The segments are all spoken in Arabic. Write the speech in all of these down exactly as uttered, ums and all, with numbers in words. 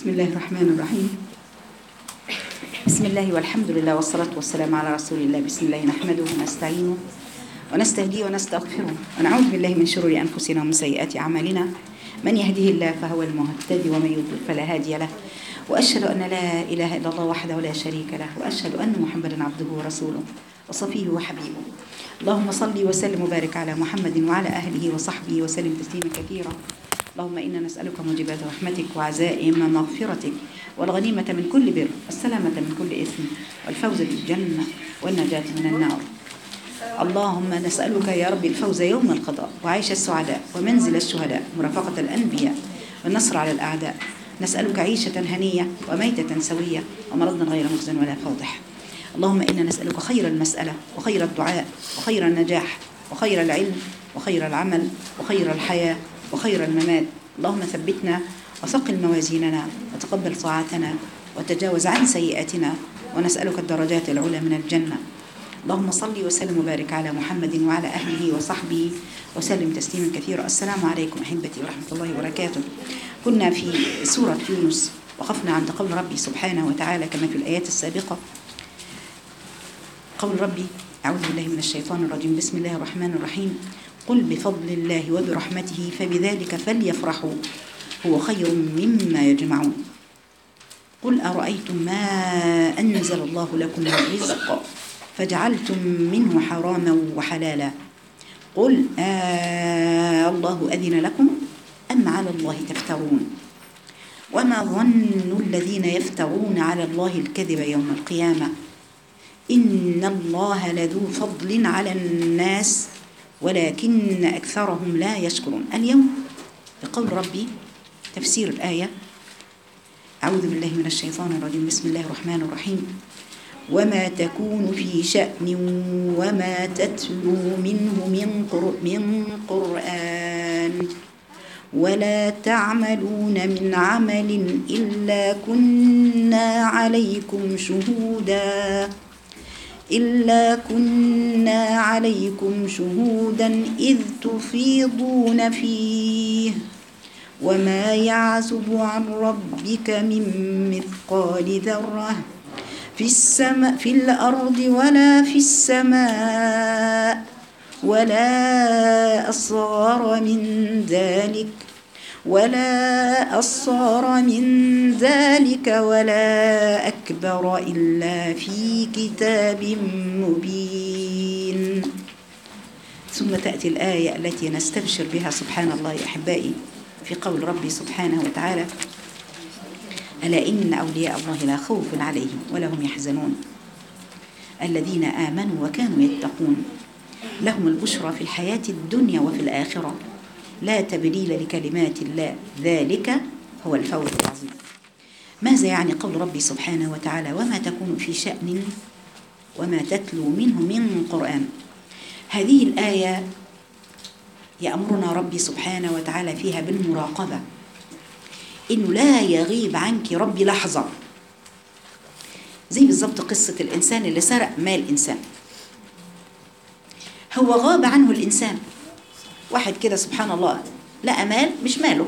بسم الله الرحمن الرحيم. بسم الله والحمد لله والصلاة والسلام على رسول الله. بسم الله نحمده ونستعينه ونستهديه ونستغفره ونعوذ بالله من شرور أنفسنا ومن سيئات أعمالنا. من يهده الله فهو المهتدي ومن يضلل فلا هادي له، وأشهد أن لا إله إلا الله وحده لا شريك له، وأشهد أن محمدا عبده ورسوله وصفيه وحبيبه. اللهم صل وسلم وبارك على محمد وعلى أهله وصحبه وسلم تسليما كثيرا. اللهم إنا نسألك موجبات رحمتك وعزائم مغفرتك والغنيمة من كل بر والسلامة من كل إثم والفوز بالجنة والنجاة من النار. اللهم نسألك يا رب الفوز يوم القضاء وعيش السعداء ومنزل الشهداء مرافقة الأنبياء والنصر على الأعداء. نسألك عيشة هنية وميتة سوية ومرضا غير مخزن ولا فاضح. اللهم إنا نسألك خير المسألة وخير الدعاء وخير النجاح وخير العلم وخير العمل وخير الحياة وخير الممات. اللهم ثبتنا وثقل موازيننا وتقبل طاعتنا وتجاوز عن سيئاتنا، ونسألك الدرجات العلى من الجنة. اللهم صل وسلم وبارك على محمد وعلى أهله وصحبه وسلم تسليما كثيرا. السلام عليكم أحبتي ورحمة الله وبركاته. كنا في سورة يونس، وقفنا عند قول ربي سبحانه وتعالى كما في الآيات السابقة. قول ربي: أعوذ بالله من الشيطان الرجيم، بسم الله الرحمن الرحيم. قل بفضل الله وبرحمته فبذلك فليفرحوا هو خير مما يجمعون. قل أرأيتم ما أنزل الله لكم من رزق فجعلتم منه حراما وحلالا قل آه الله أذن لكم أم على الله تفترون. وما ظن الذين يفترون على الله الكذب يوم القيامة إن الله لذو فضل على الناس ولكن أكثرهم لا يشكرون. اليوم بقول ربي تفسير الآية: أعوذ بالله من الشيطان الرجيم، بسم الله الرحمن الرحيم. وما تكون في شأن وما تتلو منه من, قر من قرآن ولا تعملون من عمل إلا كنا عليكم شهودا إلا كنا عليكم شهودا إذ تفيضون فيه وما يعزب عن ربك من مثقال ذرة في السماء في الأرض ولا في السماء ولا أصغر من ذلك ولا أصغر من ذلك ولا أكبر إلا في كتاب مبين. ثم تأتي الآية التي نستبشر بها سبحان الله يا أحبائي في قول ربي سبحانه وتعالى: ألا إن أولياء الله لا خوف عليهم ولا هم يحزنون الذين آمنوا وكانوا يتقون لهم البشرى في الحياة الدنيا وفي الآخرة لا تبديل لكلمات الله ذلك هو الفوز العظيم. ماذا يعني قول ربي سبحانه وتعالى: وما تكون في شأن وما تتلو منه من قرآن؟ هذه الآية يأمرنا ربي سبحانه وتعالى فيها بالمراقبة، إنه لا يغيب عنك ربي لحظة. زي بالضبط قصة الإنسان اللي سرق مال إنسان، هو غاب عنه الإنسان. واحد كده سبحان الله لقى مال مش ماله،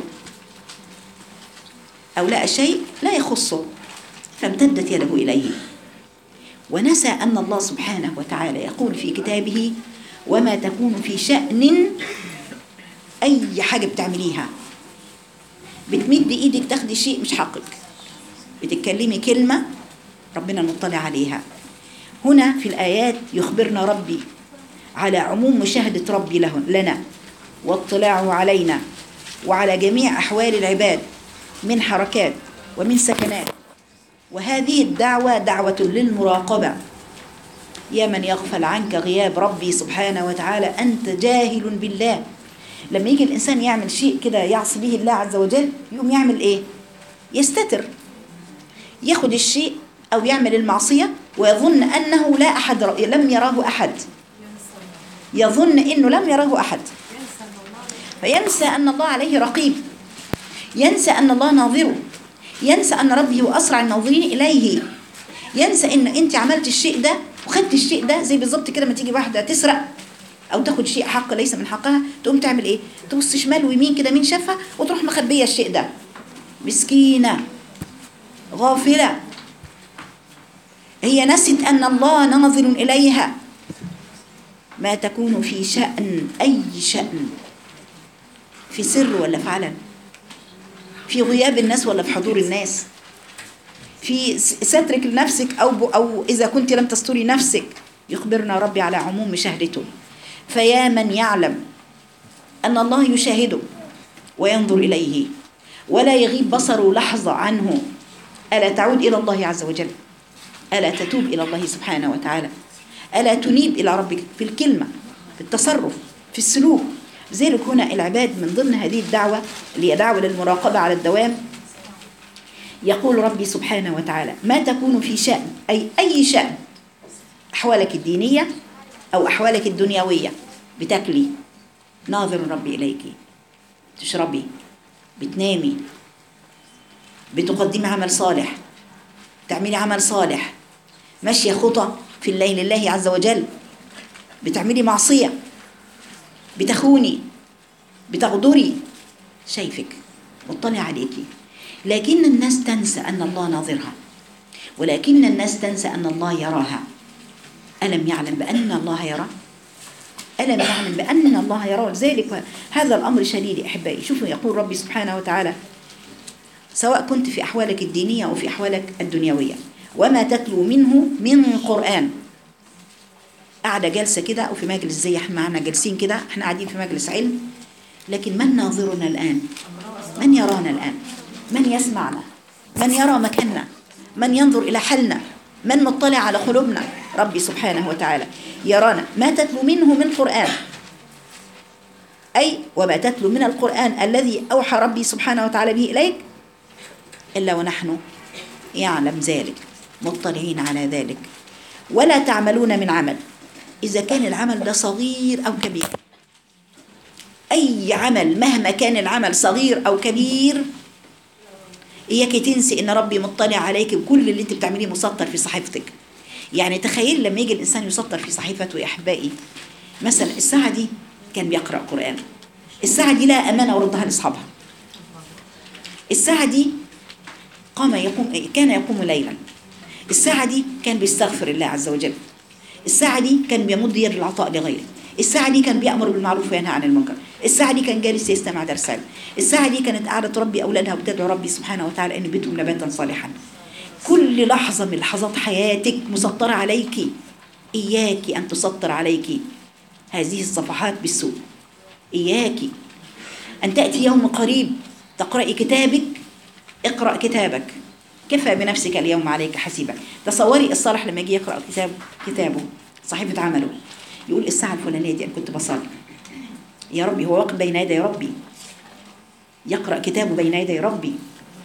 أو لقى شيء لا يخصه فامتدت يده إليه، ونسى أن الله سبحانه وتعالى يقول في كتابه: وما تكون في شأن، أي حاجة بتعمليها بتمد إيدك تاخدي شيء مش حقك، بتتكلمي كلمة ربنا مطلع عليها. هنا في الآيات يخبرنا ربي على عموم مشاهدة ربي له لنا واطلاعه علينا وعلى جميع أحوال العباد من حركات ومن سكنات. وهذه الدعوة دعوة للمراقبة. يا من يغفل عنك غياب ربي سبحانه وتعالى أنت جاهل بالله. لما يجي الإنسان يعمل شيء كده يعصي به الله عز وجل يقوم يعمل إيه؟ يستتر، ياخد الشيء أو يعمل المعصية ويظن أنه لا أحد لم يراه أحد، يظن أنه لم يراه أحد، فينسى أن الله عليه رقيب، ينسى أن الله ناظره، ينسى أن ربي هو أسرع الناظرين إليه، ينسى أن أنت عملت الشيء ده وخدت الشيء ده. زي بالضبط كده ما تيجي واحدة تسرق أو تاخد شيء حق ليس من حقها، تقوم تعمل إيه؟ تبص شمال ويمين كده مين شافها وتروح مخبية الشيء ده. مسكينة غافلة، هي نسيت أن الله ناظر إليها. ما تكون في شأن، أي شأن، في سر ولا في علن، في غياب الناس ولا في حضور الناس، في سترك لنفسك أو, أو إذا كنت لم تستري نفسك، يخبرنا ربي على عموم مشاهدته. فيا من يعلم أن الله يشاهده وينظر إليه ولا يغيب بصره لحظة عنه، ألا تعود إلى الله عز وجل؟ ألا تتوب إلى الله سبحانه وتعالى؟ ألا تنيب إلى ربك في الكلمة، في التصرف، في السلوك؟ لذلك هنا العباد من ضمن هذه الدعوة اللي هي دعوة للمراقبة على الدوام، يقول ربي سبحانه وتعالى: ما تكون في شأن، أي أي شأن، أحوالك الدينية أو أحوالك الدنيوية، بتاكلي ناظر ربي إليك، تشربي، بتنامي، بتقدمي عمل صالح، تعملي عمل صالح، ماشية خطى في الليل لله عز وجل، بتعملي معصية، بتخوني، بتغدري، شايفك مطلع عليكي. لكن الناس تنسى أن الله ناظرها، ولكن الناس تنسى أن الله يراها. ألم يعلم بأن الله يرى؟ ألم يعلم بأن الله يرى؟ لذلك هذا الأمر شديد أحبائي. شوفوا يقول ربي سبحانه وتعالى: سواء كنت في أحوالك الدينية أو في أحوالك الدنيوية، وما تتلو منه من قرآن. قاعدة جلسة كده أو في مجلس زي احنا معنا جالسين كده، احنا قاعدين في مجلس علم، لكن من ناظرنا الآن؟ من يرانا الآن؟ من يسمعنا؟ من يرى مكاننا؟ من ينظر إلى حالنا؟ من مطلع على قلوبنا؟ ربي سبحانه وتعالى يرانا. ما تتلو منه من قرآن، أي وما تتلو من القرآن الذي أوحى ربي سبحانه وتعالى به إليك إلا ونحن يعلم ذلك، مطلعين على ذلك. ولا تعملون من عمل، إذا كان العمل ده صغير أو كبير، أي عمل مهما كان العمل صغير أو كبير، إياك تنسي إن ربي مطلع عليك بكل اللي أنت بتعمليه، مسطر في صحيفتك. يعني تخيل لما يجي الإنسان يسطر في صحيفته يا أحبائي، مثلا الساعة دي كان بيقرأ قرآن، الساعة دي لا أمانة وردها لأصحابها، الساعة دي قام يقوم، كان يقوم ليلا، الساعة دي كان بيستغفر الله عز وجل، الساعة دي كان بيمد يد العطاء لغيره، الساعة دي كان بيأمر بالمعروف وينهى عن المنكر، الساعة دي كان جالس يستمع درس علم، الساعة دي كانت قاعدة تربي أولادها وتدعو ربي سبحانه وتعالى أن بيتهم نباتا صالحا. كل لحظة من لحظات حياتك مسطرة عليك، إياك أن تسطر عليك هذه الصفحات بالسوء. إياك أن تأتي يوم قريب تقرأي كتابك، اقرأ كتابك، كفى بنفسك اليوم عليك حسيبا. تصوري الصالح لما يجي يقرأ كتاب كتابه صحيفة عمله، يقول الساعة الفلانية دي أنا كنت بصلي يا ربي، هو واقف بين يدي ربي يقرأ كتابه بين يدي ربي،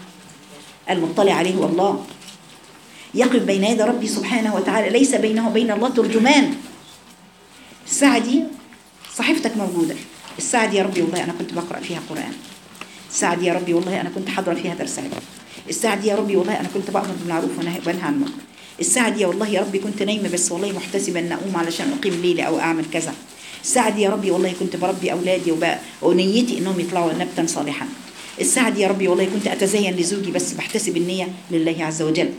المطلع عليه هو الله، يقف بين يدي ربي سبحانه وتعالى، ليس بينه وبين الله ترجمان. الساعة دي صحيفتك موجودة، الساعة دي يا ربي والله أنا كنت بقرأ فيها قرآن، الساعة دي يا ربي والله أنا كنت حاضرة فيها درس علم، الساعة دي يا ربي والله أنا كنت بأمر بالمعروف وأنهى عن المنكر، الساعة دي والله يا ربي كنت نايمة بس والله محتسبة أن أقوم علشان أقيم ليلي أو أعمل كذا، الساعة دي يا ربي والله كنت بربي أولادي ونيتي إنهم يطلعوا نبتا صالحا، الساعة دي يا ربي والله كنت أتزين لزوجي بس بحتسب النية لله عز وجل.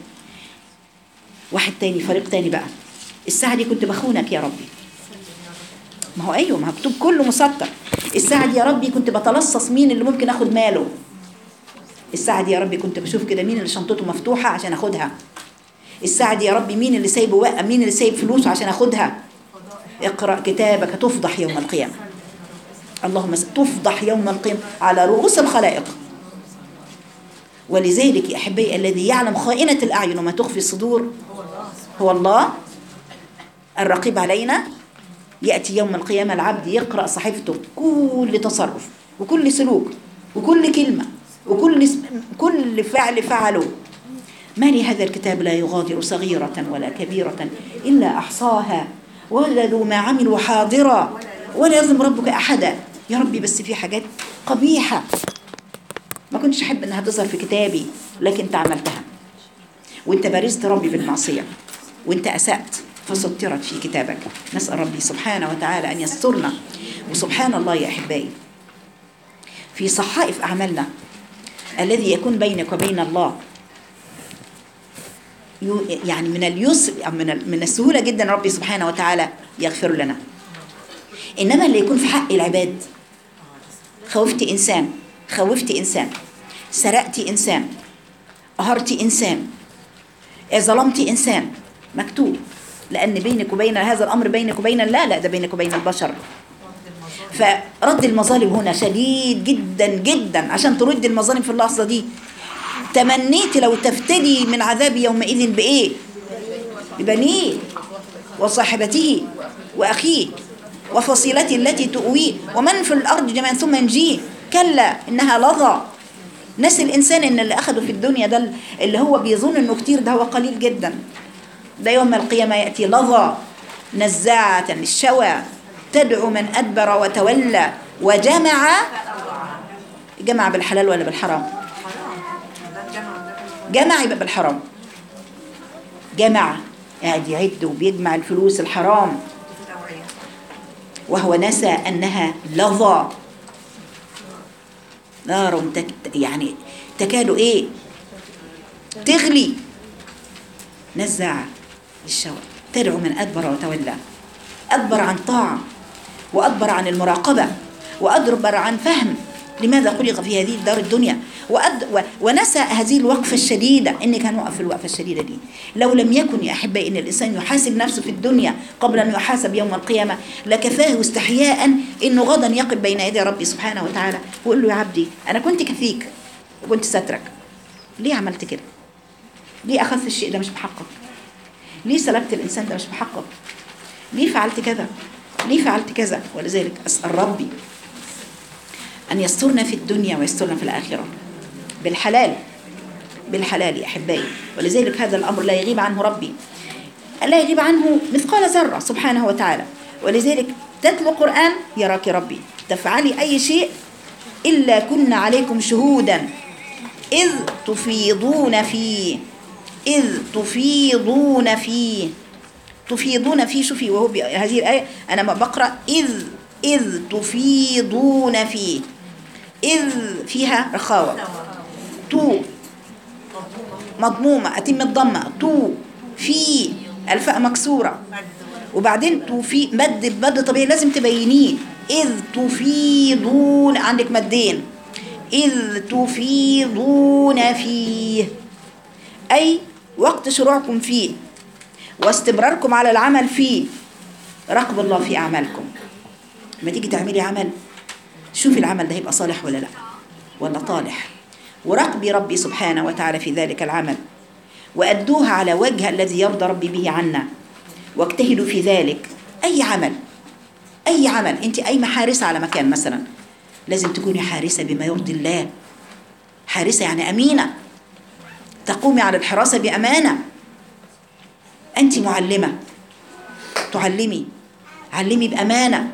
واحد تاني، فريق تاني بقى، الساعة دي كنت بخونك يا ربي، ما هو أيوه مكتوب كله مسطر. الساعة دي يا ربي كنت بتلصص مين اللي ممكن أخد ماله، الساعة دي يا ربي كنت بشوف كده مين اللي شنطته مفتوحة عشان أخدها، الساعة دي يا ربي مين اللي سايبه وقع، مين اللي سايب فلوسه عشان أخدها. اقرأ كتابك تفضح يوم القيامة، اللهم تفضح يوم القيامة على رؤوس الخلائق. ولذلك يا أحبائي الذي يعلم خائنة الأعين وما تخفي الصدور هو الله الرقيب علينا. يأتي يوم القيامة العبد يقرأ صحيفته، كل تصرف وكل سلوك وكل كلمة وكل كل فعل فعله، ما لهذا الكتاب لا يغادر صغيرة ولا كبيرة إلا أحصاها وجدوا ما عملوا حاضرا ولا يظلم ربك أحدا. يا ربي بس في حاجات قبيحة ما كنتش أحب أنها تظهر في كتابي، لكن أنت عملتها وأنت بارزت ربي بالمعصية وأنت أسأت فسطرت في كتابك. نسأل ربي سبحانه وتعالى أن يسترنا. وسبحان الله يا أحبائي في صحائف أعمالنا الذي يكون بينك وبين الله يعني من اليسر من من السهولة جدا ربي سبحانه وتعالى يغفر لنا. إنما اللي يكون في حق العباد، خوفتي إنسان، خوفتي إنسان، سرقتي إنسان، قهرتي إنسان، ظلمتي إنسان، مكتوب. لأن بينك وبين هذا الأمر بينك وبين الله، لا ده بينك وبين البشر. فرد المظالم هنا شديد جدا جدا. عشان ترد المظالم في اللحظة دي تمنيت لو تفتدي من عذاب يومئذ بإيه؟ ببنيه وصاحبته وأخيه وفصيلته التي تؤويه ومن في الأرض جميعا ثم ينجيه. كلا إنها لظى. ناس الإنسان إن اللي أخده في الدنيا ده اللي هو بيظن إنه كتير، ده هو قليل جدا. ده يوم القيامة يأتي لظى نزاعة للشوى تدعو من أدبر وتولى وجمع. جمع بالحلال ولا بالحرام؟ جمع يبقى بالحرام. جمع قاعد يعد وبيجمع الفلوس الحرام وهو نسى أنها لظى نار يعني تكاد إيه تغلي. نزاعة للشوى تدعو من أدبر وتولى. أدبر عن طاعة وأدبر عن المراقبة وأدبر عن فهم لماذا خلق في هذه الدار الدنيا. وأد... ونسى هذه الوقفة الشديدة. إني كان وقف في الوقفة الشديدة دي. لو لم يكن يا أحبائي إن الإنسان يحاسب نفسه في الدنيا قبل أن يحاسب يوم القيامة لكفاه استحياء إنه غدا يقف بين يدي ربي سبحانه وتعالى ويقول له يا عبدي أنا كنت كفيك وكنت سترك، ليه عملت كده؟ ليه أخذت الشيء ده مش محقق؟ ليه سلبت الإنسان ده مش محقق؟ ليه فعلت كذا؟ ليه فعلت كذا؟ ولذلك أسأل ربي أن يسترنا في الدنيا ويسترنا في الآخرة بالحلال بالحلال يا أحبائي. ولذلك هذا الأمر لا يغيب عنه ربي، لا يغيب عنه مثقال ذرة سبحانه وتعالى. ولذلك تتلو القرآن يراك ربي، تفعلي أي شيء إلا كنا عليكم شهودا إذ تفيضون فيه إذ تفيضون فيه تفيضون فيه. شوفي وهو هذه الآية أنا ما بقرأ إذ إذ تفيضون فيه. إذ فيها رخاوة، تو مضمومة أتم الضمة، تو في الفاء مكسورة وبعدين تو في مد مد طبيعي لازم تبينيه. إذ تفيضون عندك مدين. إذ تفيضون فيه أي وقت شروعكم فيه واستمراركم على العمل فيه. راقب الله في أعمالكم. لما تيجي تعملي عمل شوفي العمل ده هيبقى صالح ولا لا ولا طالح، وراقبي ربي سبحانه وتعالى في ذلك العمل وأدوها على وجه الذي يرضى ربي به عنا واجتهدوا في ذلك. أي عمل أي عمل أنت أي حارسة على مكان مثلا لازم تكوني حارسة بما يرضي الله. حارسة يعني أمينة، تقومي على الحراسة بأمانة. أنت معلمة تعلمي، علمي بأمانة،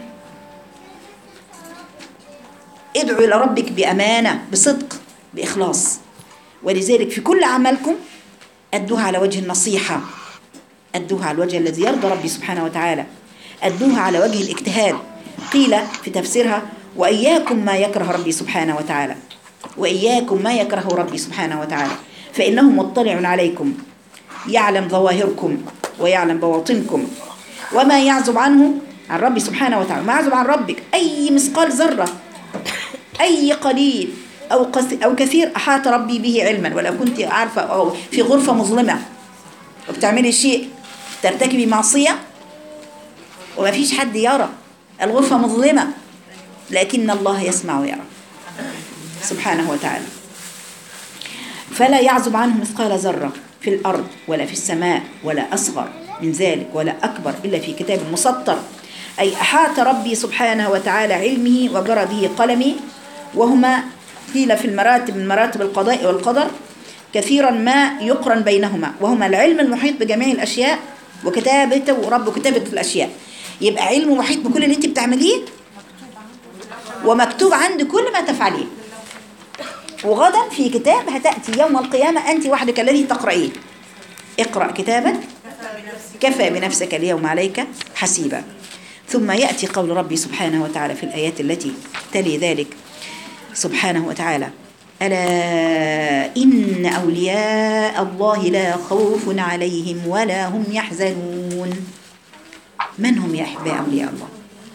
ادعوا إلى ربك بأمانة بصدق بإخلاص. ولذلك في كل عملكم أدوها على وجه النصيحة، أدوها على الوجه الذي يرضى ربي سبحانه وتعالى، أدوها على وجه الاجتهاد. قيل في تفسيرها وإياكم ما يكره ربي سبحانه وتعالى، وإياكم ما يكره ربي سبحانه وتعالى فإنه مطلع عليكم يعلم ظواهركم ويعلم بواطنكم وما يعزب عنه عن ربي سبحانه وتعالى. ما يعزب عن ربك أي مثقال ذرة أي قليل أو أو كثير أحاط ربي به علما. ولو كنت عارفة أو في غرفة مظلمة وبتعملي شيء ترتكبي معصية وما فيش حد يرى، الغرفة مظلمة لكن الله يسمع ويرى سبحانه وتعالى. فلا يعزب عنه مثقال ذرة في الأرض ولا في السماء ولا أصغر من ذلك ولا أكبر إلا في كتاب مسطر. أي أحاط ربي سبحانه وتعالى علمه وجرى به قلمي، وهما قيل في المراتب من مراتب القضاء والقدر كثيرا ما يقرن بينهما، وهما العلم المحيط بجميع الأشياء وكتابته ورب كتابة الأشياء. يبقى علم محيط بكل اللي انت بتعمليه ومكتوب عند كل ما تفعليه. وغدا في كتاب هتأتي يوم القيامة أنت وحدك الذي تقرأيه. اقرأ كتابك كفى بنفسك اليوم عليك حسيبا. ثم يأتي قول ربي سبحانه وتعالى في الآيات التي تلي ذلك سبحانه وتعالى ألا إن أولياء الله لا خوف عليهم ولا هم يحزنون. من هم يا أحباء أولياء الله؟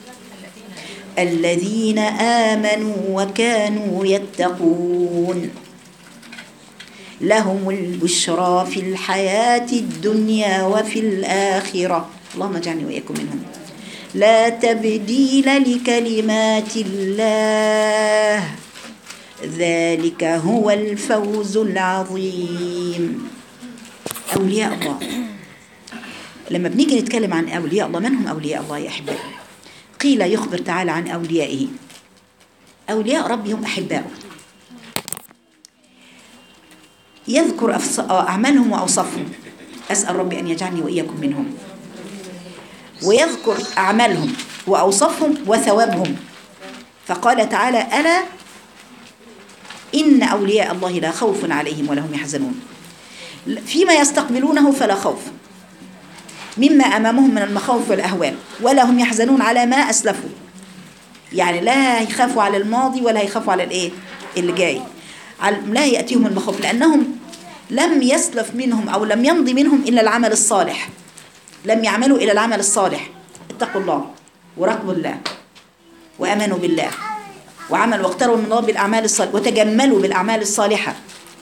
الذين آمنوا وكانوا يتقون لهم البشرى في الحياة الدنيا وفي الآخرة. اللهم اجعلني وإياكم منهم. لا تبديل لكلمات الله ذلك هو الفوز العظيم. أولياء الله، لما بنيجي نتكلم عن أولياء الله، من هم أولياء الله يا أحبائي؟ قيل يخبر تعالى عن أوليائه. أولياء ربي هم أحباؤه، يذكر أعمالهم وأوصافهم. أسأل ربي أن يجعلني وإياكم منهم. ويذكر أعمالهم وأوصافهم وثوابهم، فقال تعالى ألا إن أولياء الله لا خوف عليهم ولا هم يحزنون. فيما يستقبلونه فلا خوف مما أمامهم من المخاوف والأهوال، ولا هم يحزنون على ما أسلفوا، يعني لا يخافوا على الماضي ولا يخافوا على الإيه اللي جاي، لا يأتيهم المخاوف لأنهم لم يسلف منهم أو لم يمضي منهم إلا العمل الصالح، لم يعملوا إلى العمل الصالح. اتقوا الله ورقبوا الله وأمنوا بالله وعملوا واقتروا من الله بالأعمال الصالحة وتجملوا بالأعمال الصالحة.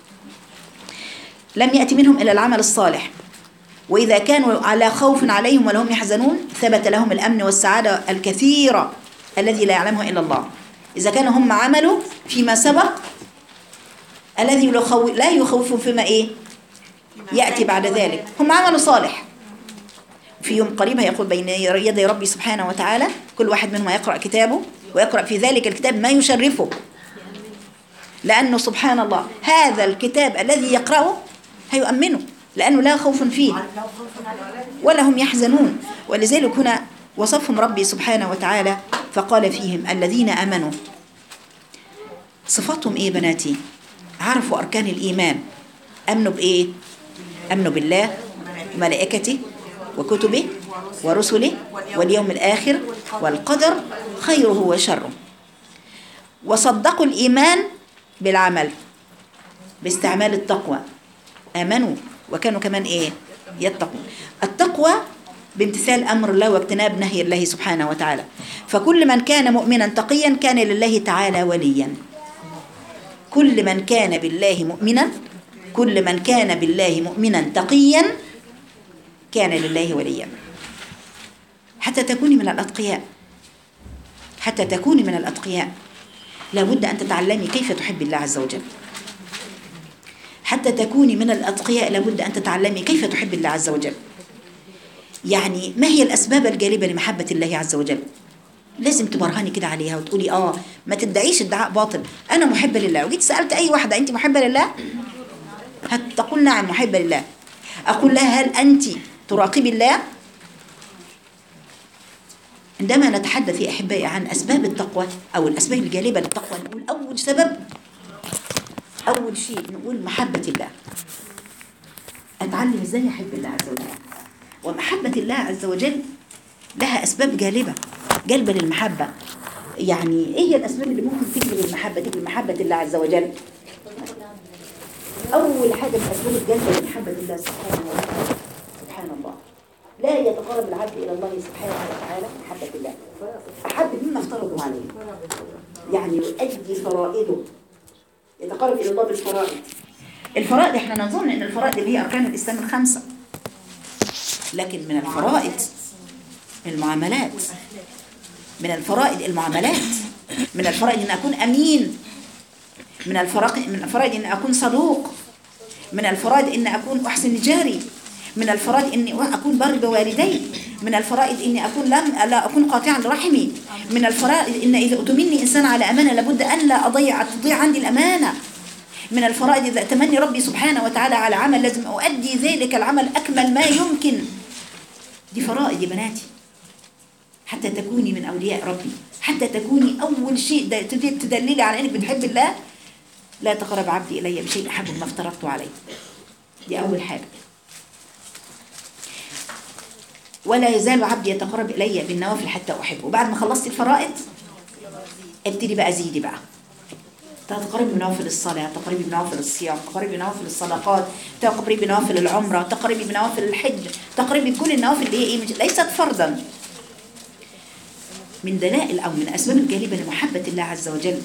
لم يأتي منهم إلا العمل الصالح. وإذا كانوا على خوف عليهم ولا هم يحزنون ثبت لهم الأمن والسعادة الكثيرة الذي لا يعلمه إلا الله. إذا كانوا هم عملوا فيما سبق الذي لا يخوفهم فيما إيه يأتي بعد ذلك، هم عملوا صالح. في يوم قريب هيقول بين يدي ربي سبحانه وتعالى كل واحد منهم يقرأ كتابه ويقرأ في ذلك الكتاب ما يشرفه، لأنه سبحان الله هذا الكتاب الذي يقرأه هيؤمنه، لأنه لا خوف فيه ولا هم يحزنون. ولذلك هنا وصفهم ربي سبحانه وتعالى فقال فيهم الذين آمنوا. صفاتهم إيه بناتي؟ عرفوا أركان الإيمان. أمنوا بإيه؟ أمنوا بالله وملائكته وكتبه ورسله واليوم الآخر والقدر خيره وشره. وصدقوا الإيمان بالعمل باستعمال التقوى. آمنوا وكانوا كمان إيه يتقون. التقوى بامتثال أمر الله واجتناب نهي الله سبحانه وتعالى. فكل من كان مؤمنا تقيا كان لله تعالى وليا. كل من كان بالله مؤمنا كل من كان بالله مؤمنا تقيا كان لله وليا. حتى تكوني من الأتقياء حتى تكوني من الأتقياء لابد أن تتعلمي كيف تحب الله عز وجل. حتى تكوني من الأتقياء لابد أن تتعلمي كيف تحب الله عز وجل. يعني ما هي الأسباب الجالبة لمحبة الله عز وجل؟ لازم تبرهني كده عليها وتقولي آه ما تدعيش ادعاء باطل أنا محبة لله. وجيت سألت أي واحدة أنت محبة لله؟ هتقول نعم محبة لله. أقول لها هل أنت تراقبي الله؟ عندما نتحدث يا أحبائي عن أسباب التقوى أو الأسباب الجالبة للتقوى نقول أول سبب أول شيء نقول محبة الله. أتعلم إزاي أحب الله عز وجل. ومحبة الله عز وجل لها أسباب جالبة جلبة للمحبة. يعني إيه هي الأسباب اللي ممكن تجلب المحبة تجلب محبة الله عز وجل؟ أول حاجة من أسباب الجلبة لمحبة الله سبحانه وتعالى سبحان الله لا يتقرب العبد إلى الله سبحانه وتعالى محبة الله أحد مما افترضوا عليه، يعني يؤدي فرائضه يتقرب إلى الله بالفرائض. الفرائض احنا نظن ان الفرائض اللي هي أركان الإسلام الخمسة، لكن من الفرائض المعاملات من الفرائض المعاملات من الفرائض ان أكون أمين، من الفرائض من الفرائض ان أكون صدوق، من الفرائض ان أكون أحسن جاري، من الفرائض اني اكون بر بوالدي، من الفرائض اني اكون لم لا اكون قاطعا لرحمي، من الفرائض ان اذا اتمني انسان على امانه لابد ان لا اضيع تضيع عندي الامانه، من الفرائض اذا اتمني ربي سبحانه وتعالى على عمل لازم اؤدي ذلك العمل اكمل ما يمكن. دي فرائض يا بناتي حتى تكوني من اولياء ربي، حتى تكوني اول شيء تدللي على انك بتحب الله. لا تقرب عبدي الي بشيء احب ما افترضته عليه. دي اول حاجه. ولا يزال عبدي يتقرب إلي بالنوافل حتى أحبه. وبعد ما خلصت الفرائض ابتدي بقى زيدي بقى تقربي بنوافل الصلاة، تقربي بنوافل الصيام، تقربي بنوافل الصدقات، تقربي بنوافل العمرة، تقربي بنوافل الحج، تقربي بكل النوافل اللي هي إيه ليست فرضا. من دلائل أو من أسباب الجالبة لمحبة الله عز وجل،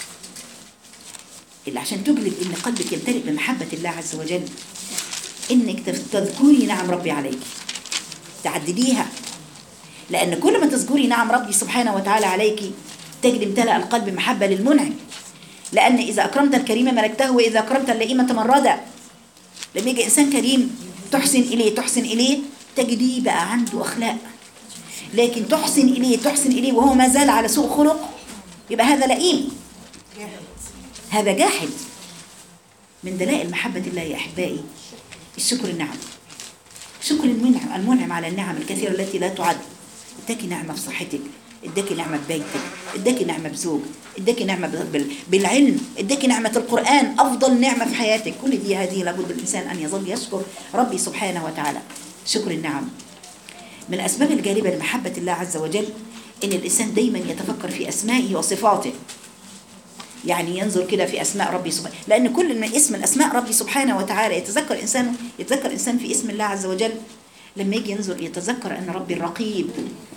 اللي عشان تجلب إن قلبك يمتلئ بمحبة الله عز وجل، إنك تذكري نعم ربي عليك، تعدديها. لأن كل ما تذكري نعم ربي سبحانه وتعالى عليك تجد امتلأ القلب محبة للمنعم. لأن إذا أكرمت الكريم ملكته، وإذا أكرمت اللئيم تمردا. لما يجي إنسان كريم تحسن إليه تحسن إليه تجديه بقى عنده أخلاق، لكن تحسن إليه تحسن إليه وهو ما زال على سوء خلق، يبقى هذا لئيم، هذا جاحد. من دلائل محبة الله يا أحبائي الشكر النعم، شكر المنعم المنعم على النعم الكثيرة التي لا تعد. اداكي نعمة في صحتك، اداكي نعمة ببيتك، اداكي نعمة بزوج، اداكي نعمة بالعلم، اداكي نعمة القرآن، أفضل نعمة في حياتك. كل دي هذه لابد الإنسان أن يظل يشكر ربي سبحانه وتعالى. شكر النعم من الأسباب الجالبة لمحبة الله عز وجل إن الإنسان دايما يتفكر في أسمائه وصفاته، يعني ينظر كده في أسماء ربي سبحانه، لأن كل من اسم من أسماء ربي سبحانه وتعالى يتذكر إنسان يتذكر إنسان في اسم الله عز وجل. لما يجي ينظر يتذكر أن ربي الرقيب،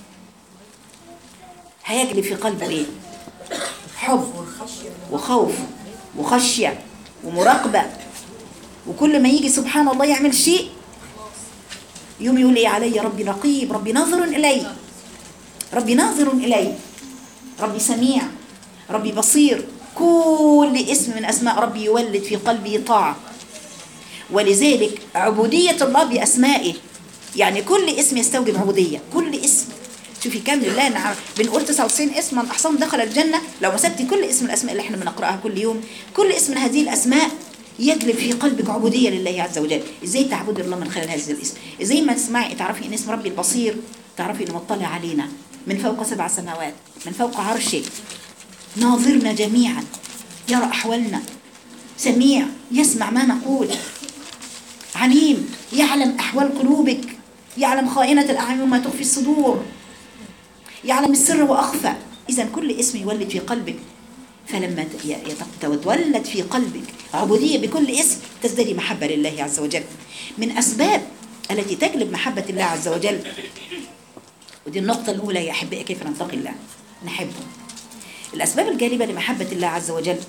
هيجلب في قلبه إيه؟ حب وخوف وخشية ومراقبة. وكل ما يجي سبحان الله يعمل شيء يوم يقول إيه علي ربي رقيب، ربي ناظر إلي، ربي ناظر إلي، ربي سميع، ربي بصير. كل اسم من أسماء ربي يولد في قلبي طاعة. ولذلك عبودية الله بأسمائه، يعني كل اسم يستوجب عبودية. كل اسم، شوفي كم لله نعم، بنقول تسعة وتسعين اسم من أحصاهم دخل الجنة. لو مسكتي كل اسم من الأسماء اللي احنا بنقرأها كل يوم، كل اسم من هذه الأسماء يجلب في قلبك عبودية لله عز وجل. ازاي تعبد الله من خلال هذا الاسم؟ ازاي ما تسمعي تعرفي ان اسم ربي البصير، تعرفي انه مطلع علينا من فوق سبع سماوات، من فوق عرشه، ناظرنا جميعا، يرى أحوالنا، سميع يسمع ما نقول، عليم يعلم أحوال قلوبك، يعلم خائنة الأعين وما تخفي الصدور، يعلم السر وأخفى. إذا كل اسم يولد في قلبك، فلما تتولد في قلبك عبودية بكل اسم تزدادي محبة لله عز وجل. من أسباب التي تجلب محبة الله عز وجل، ودي النقطة الأولى يا أحبائي، كيف نتقي الله نحبه. الأسباب الجالبة لمحبة الله عز وجل،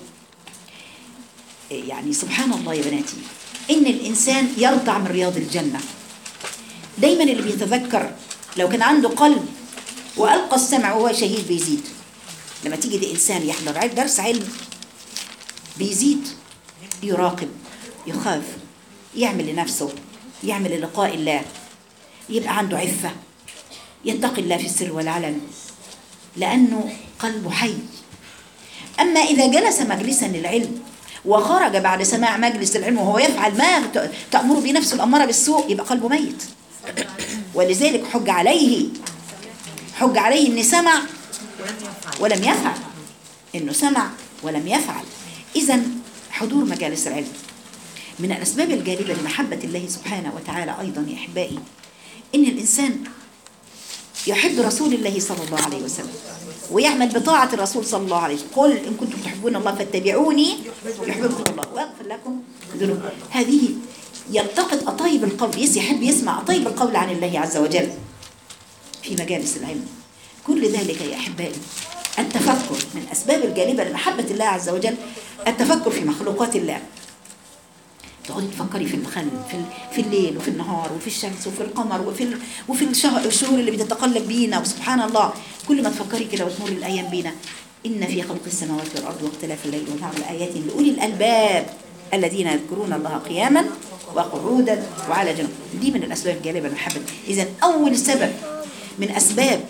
يعني سبحان الله يا بناتي، إن الإنسان يرضع من رياض الجنة. دايما اللي بيتذكر لو كان عنده قلب وألقى السمع وهو شهيد بيزيد. لما تيجي دي إنسان يحضر درس علم بيزيد، يراقب، يخاف، يعمل لنفسه، يعمل للقاء الله، يبقى عنده عفة، يتقي الله في السر والعلن، لأنه قلبه حي. أما إذا جلس مجلسا للعلم وخرج بعد سماع مجلس العلم وهو يفعل ما تأمر به نفسه الأمارة بالسوء، يبقى قلبه ميت. ولذلك حج عليه حج عليه إن سمع ولم يفعل، إنه سمع ولم يفعل. إذن حضور مجالس العلم من الأسباب الجالبة لمحبة الله سبحانه وتعالى. أيضا يا أحبائي، إن الإنسان يحب رسول الله صلى الله عليه وسلم ويعمل بطاعة الرسول صلى الله عليه وسلم. قل إن كنتم تحبون الله فاتبعوني يحببكم الله ويغفر لكم ذنوبكم. هذه يلتقط أطيب القول، يحب يسمع أطيب القول عن الله عز وجل في مجالس العلم. كل ذلك يا أحبائي التفكر من أسباب الجالبة لمحبة الله عز وجل، التفكر في مخلوقات الله. تقعدي تفكري في الخل في في الليل وفي النهار وفي الشمس وفي القمر وفي وفي الشهر الشهور اللي بتتقلب بينا. وسبحان الله كل ما تفكري كده وتمر الأيام بينا، إن في خلق السماوات والأرض واختلاف الليل والنهار لآيات لأولي الألباب الذين يذكرون الله قياما وقعودا وعلى جنوب. دي من الأسباب الجالبة لمحبة. إذن أول سبب من أسباب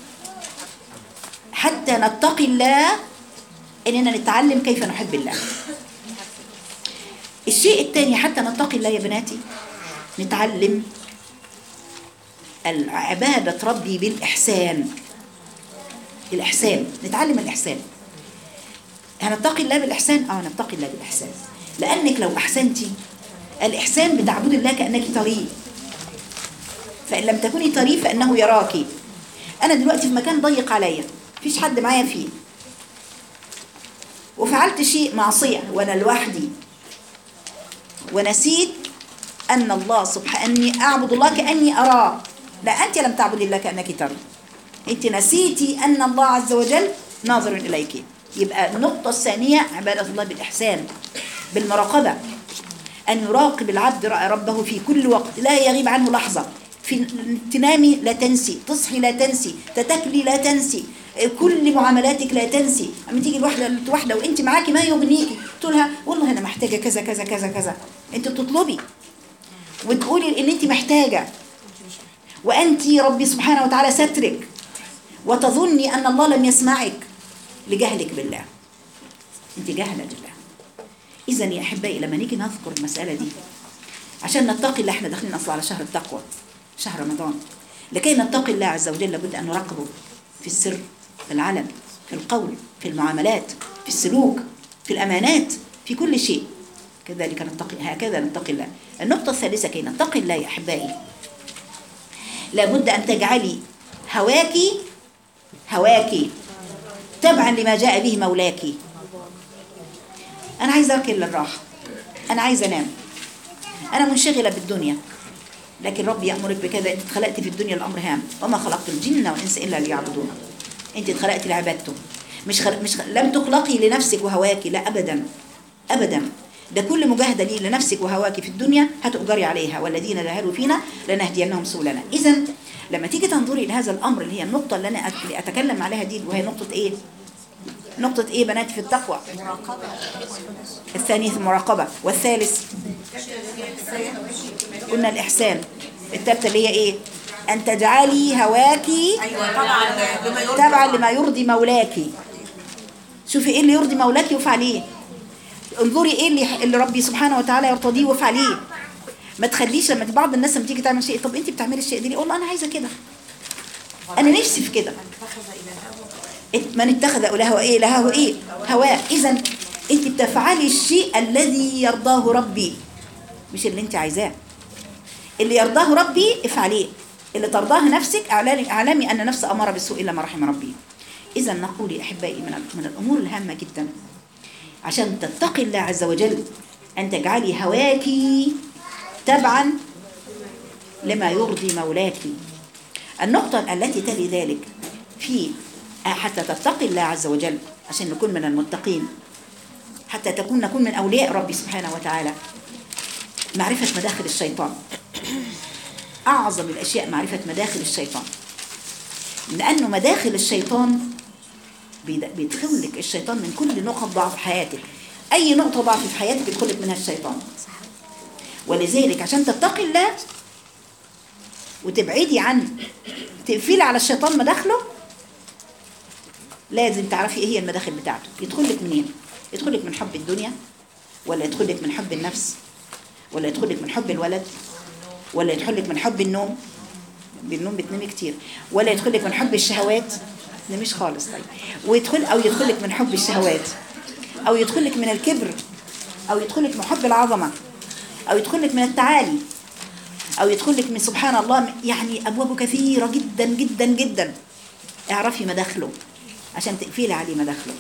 حتى نتقي الله إننا نتعلم كيف نحب الله. الشيء الثاني حتى نتقي الله يا بناتي، نتعلم العبادة ربي بالإحسان. الإحسان، نتعلم الإحسان. هنتقي الله بالإحسان؟ أو نتقي الله بالإحسان، لأنك لو أحسنتي الإحسان بتعبد الله كأنك طريق، فإن لم تكوني طريق فإنه يراكي. أنا دلوقتي في مكان ضيق عليا، مفيش حد معايا فيه، وفعلت شيء معصية وأنا لوحدي، ونسيت أن الله سبحانه أني أعبد الله كأني أراه. لا، أنت لم تعبد الله كأنك ترى، أنت نسيتي أن الله عز وجل ناظر إليك. يبقى النقطة الثانية عبادة الله بالإحسان، بالمراقبة، أن يراقب العبد ربه في كل وقت، لا يغيب عنه لحظة. في تنامي لا تنسي، تصحي لا تنسي، تتكلي لا تنسي، كل معاملاتك لا تنسي. اما تيجي الواحده واحده وانت معاكي ما يغنيكي، تقول لها والله انا محتاجه كذا كذا كذا كذا، انت بتطلبي وتقولي ان انت محتاجه، وانت ربي سبحانه وتعالى سترك، وتظني ان الله لم يسمعك لجهلك بالله، انت جاهله بالله. اذا يا احبائي لما نيجي نذكر المساله دي عشان نتقي الله، احنا داخلين اصلا على شهر التقوى، شهر رمضان، لكي نتقي الله عز وجل لابد ان نراقبه في السر، في العلن، في القول، في المعاملات، في السلوك، في الامانات، في كل شيء. كذلك نتقي، هكذا نتقي الله. النقطه الثالثه كي نتقي الله يا احبائي لابد ان تجعلي هواكي هواكي تبعا لما جاء به مولاكي. انا عايزه اركن للراحه، انا عايزه انام، انا منشغله بالدنيا، لكن ربي يأمرك بكذا. انت اتخلقت في الدنيا الامر هام، وما خلقت الجن والانس الا ليعبدون. انت اتخلقت لعبادته، مش خلق مش خلق لم تخلقي لنفسك وهواكي، لا ابدا ابدا. ده كل مجاهده لي لنفسك وهواكي في الدنيا هتؤجري عليها، والذين جاهدوا فينا لنهدينهم سبلنا. اذا لما تيجي تنظري لهذا الامر اللي هي النقطه اللي انا اتكلم عليها دي، وهي نقطه ايه؟ نقطه ايه بنات في التقوى؟ المراقبه. الثانيه المراقبه، والثالث قلنا الإحسان. الثالثة اللي هي إيه؟ أن تجعلي هواكي تبعا لما يرضي مولاكي. شوفي إيه اللي يرضي مولاكي وفعليه، انظري إيه اللي, اللي ربي سبحانه وتعالى يرتضيه وفعليه. ما تخليش لما بعض الناس لما تيجي تعمل شيء، طب أنت بتعملي الشيء ده والله أنا عايزة كده، أنا نفسي في كده. من اتخذ إلهه إيه إلهه إيه هواه. إذا أنت بتفعلي الشيء الذي يرضاه ربي، مش اللي أنت عايزاه. اللي يرضاه ربي افعليه، اللي ترضاه نفسك اعلمي ان نفس اماره بالسوء الا ما رحم ربي. اذا نقول يا احبائي من من الامور الهامه جدا عشان تتقي الله عز وجل ان تجعلي هواكي تبعا لما يرضي مولاكي. النقطه التي تلي ذلك في حتى تتقي الله عز وجل عشان نكون من المتقين، حتى تكون نكون من اولياء ربي سبحانه وتعالى، معرفه مداخل الشيطان. أعظم الأشياء معرفة مداخل الشيطان، لأنه مداخل الشيطان بيدخل لك الشيطان من كل نقط ضعف حياتك. أي نقطة ضعف في حياتك يدخلك منها الشيطان. ولذلك عشان تتقي الله وتبعدي عن تقفلي على الشيطان مداخله، لازم تعرفي إيه هي المداخل بتاعته. يدخل لك منين؟ يدخل لك من حب الدنيا، ولا يدخل لك من حب النفس، ولا يدخل لك من حب الولد، ولا يدخل لك من حب النوم، بالنوم بتنامي كتير، ولا يدخل لك من حب الشهوات، مش خالص. طيب ويدخل او يدخل لك من حب الشهوات، او يدخل لك من الكبر، او يدخل لك من حب العظمه، او يدخل لك من التعالي، او يدخل لك من سبحان الله. يعني ابوابه كثيره جدا جدا جدا. اعرفي مداخله عشان تقفلي عليه مداخله.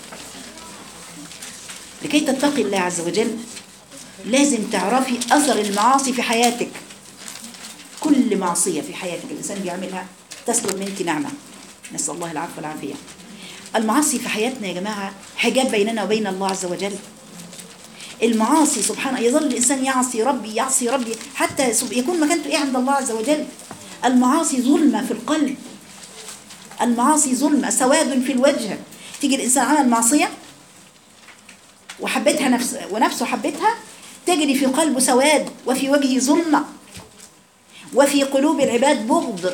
لكي تتقي الله عز وجل لازم تعرفي اثر المعاصي في حياتك. كل معصية في حياتك الإنسان بيعملها تسلب منك نعمة، نسأل الله العفو والعافية. المعاصي في حياتنا يا جماعة حجاب بيننا وبين الله عز وجل. المعاصي سبحانه يظل الإنسان يعصي ربي يعصي ربي حتى يكون مكانته إيه عند الله عز وجل. المعاصي ظلمة في القلب، المعاصي ظلمة سواد في الوجه. تيجي الإنسان عمل معصية وحبتها نفس ونفسه حبتها، تجري في قلبه سواد وفي وجهه ظلمة، وفي قلوب العباد بغض،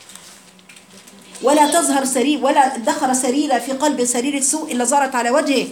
ولا تظهر سرير ولا دخل سريرة في قلب سريرة سوء إلا ظهرت على وجهه.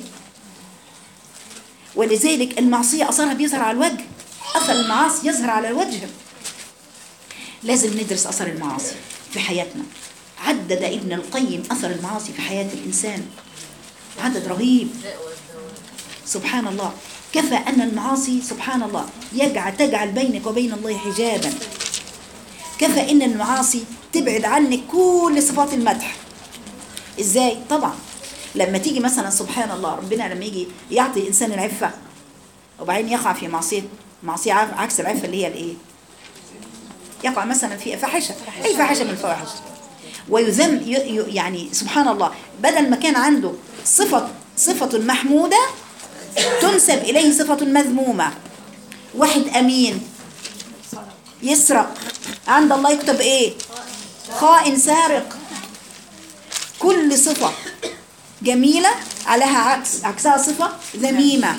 ولذلك المعصية أثرها بيظهر على الوجه، أثر المعاصي يظهر على الوجه. لازم ندرس أثر المعاصي في حياتنا. عدد ابن القيم أثر المعاصي في حياة الإنسان عدد رهيب. سبحان الله، كفى أن المعاصي سبحان الله يجعل تجعل بينك وبين الله حجابا. كفى ان المعاصي تبعد عنك كل صفات المدح. ازاي؟ طبعا لما تيجي مثلا سبحان الله ربنا لما يجي يعطي الإنسان العفة وبعدين يقع في معصية معصية عكس العفة اللي هي الإيه؟ يقع مثلا في فاحشة، أي فاحشة من الفواحش، ويذم يعني سبحان الله، بدل ما كان عنده صفة صفة محمودة تنسب إليه صفة مذمومة. واحد أمين يسرق، عند الله يكتب إيه؟ خائن سارق. كل صفة جميلة عليها عكس، عكسها صفة ذميمة.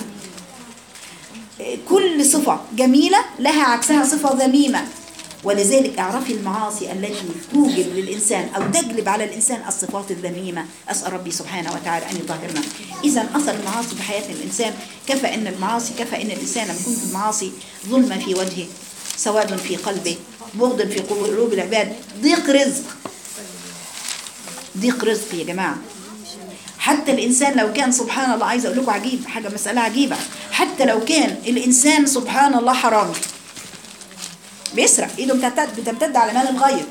كل صفة جميلة لها عكسها صفة ذميمة. ولذلك اعرفي المعاصي التي توجب للإنسان أو تجلب على الإنسان الصفات الذميمة. أسأل ربي سبحانه وتعالى أن يطهرنا. إذا أثر المعاصي في حياة الإنسان، كفى أن المعاصي كفى أن الإنسان لما يكون في المعاصي ظلمة في وجهه، سواد في قلبه، بغض في قلوب العباد، ضيق رزق. ضيق رزق يا جماعة. حتى الإنسان لو كان سبحان الله، عايزة أقول لكم عجيب حاجة، مسألة عجيبة، حتى لو كان الإنسان سبحان الله حرامي بيسرق، ايده بتمتد بتمتد على مال الغير،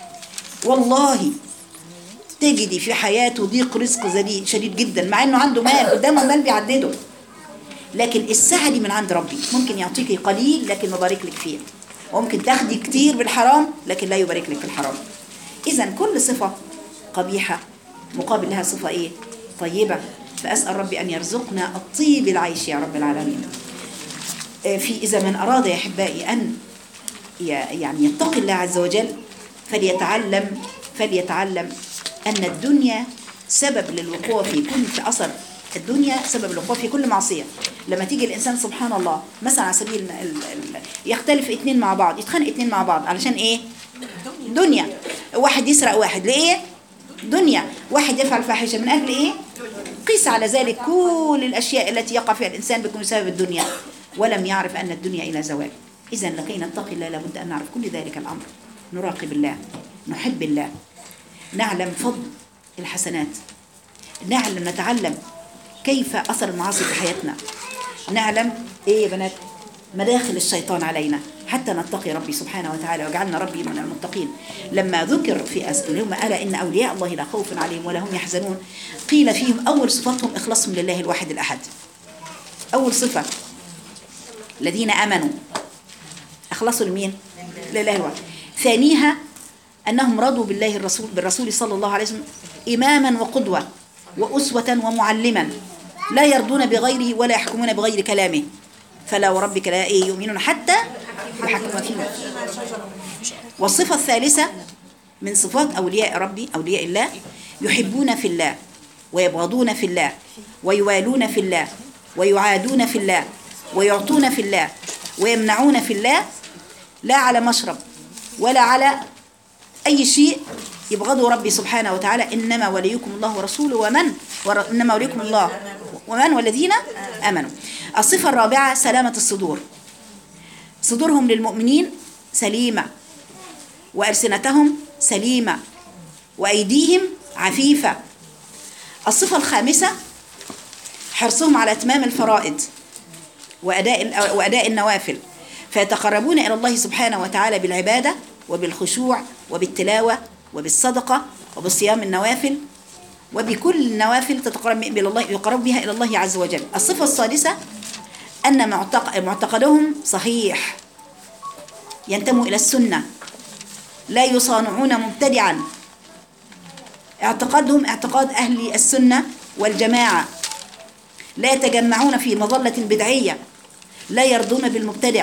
والله تجدي في حياته ضيق رزق شديد جدا، مع انه عنده مال قدامه، مال بيعدده، لكن السعه دي من عند ربي. ممكن يعطيكي قليل لكن يبارك لك فيه، وممكن تاخدي كتير بالحرام لكن لا يبارك لك في الحرام. اذا كل صفه قبيحه مقابل لها صفه ايه؟ طيبه. فاسال ربي ان يرزقنا الطيب العيش يا رب العالمين. في اذا من اراد يا احبائي ان يعني يتقي الله عز وجل فليتعلم فليتعلم أن الدنيا سبب للوقوع في كل في أثر الدنيا سبب للوقوع في كل معصية. لما تيجي الإنسان سبحان الله مثلا على سبيل يختلف اتنين مع بعض، يتخانق اتنين مع بعض علشان إيه؟ دنيا. واحد يسرق واحد لإيه؟ دنيا. واحد يفعل فاحشة من أجل إيه؟ قيس على ذلك كل الأشياء التي يقع فيها الإنسان بكون سبب الدنيا، ولم يعرف أن الدنيا إلى زوال. إذن لكي نتقي الله لابد أن نعرف كل ذلك الأمر، نراقب الله، نحب الله، نعلم فضل الحسنات، نعلم نتعلم كيف أثر المعاصي في حياتنا، نعلم إيه يا بنات مداخل الشيطان علينا حتى نتقي ربي سبحانه وتعالى وجعلنا ربي من المتقين. لما ذكر في أسئلهم ألا إن أولياء الله لا خوف عليهم ولا هم يحزنون، قيل فيهم أول صفتهم إخلاصهم لله الواحد الأحد. أول صفة الذين آمنوا أخلصوا لمين؟ لله الواحد. ثانيها أنهم رضوا بالله الرسول بالرسول صلى الله عليه وسلم إماما وقدوة وأسوة ومعلما، لا يرضون بغيره ولا يحكمون بغير كلامه، فلا وربك لا يؤمنون حتى يحكموا فيه. والصفة الثالثة من صفات أولياء ربي أولياء الله يحبون في الله ويبغضون في الله ويوالون في الله ويعادون في الله ويعطون في الله ويمنعون في الله، لا على مشرب ولا على أي شيء يبغضوا ربي سبحانه وتعالى. إنما وليكم الله ورسوله ومن ور... إنما وليكم الله ومن والذين آمنوا. الصفة الرابعة سلامة الصدور، صدورهم للمؤمنين سليمة وألسنتهم سليمة وأيديهم عفيفة. الصفة الخامسة حرصهم على إتمام الفرائض وأداء وأداء النوافل، فيتقربون إلى الله سبحانه وتعالى بالعبادة وبالخشوع وبالتلاوة وبالصدقة وبالصيام النوافل وبكل النوافل تتقرب إلى الله يقرب بها إلى الله عز وجل. الصفة السادسة أن معتقدهم صحيح، ينتموا إلى السنة، لا يصانعون مبتدعا، اعتقادهم اعتقاد أهل السنة والجماعة، لا يتجمعون في مظلة بدعية، لا يرضون بالمبتدع،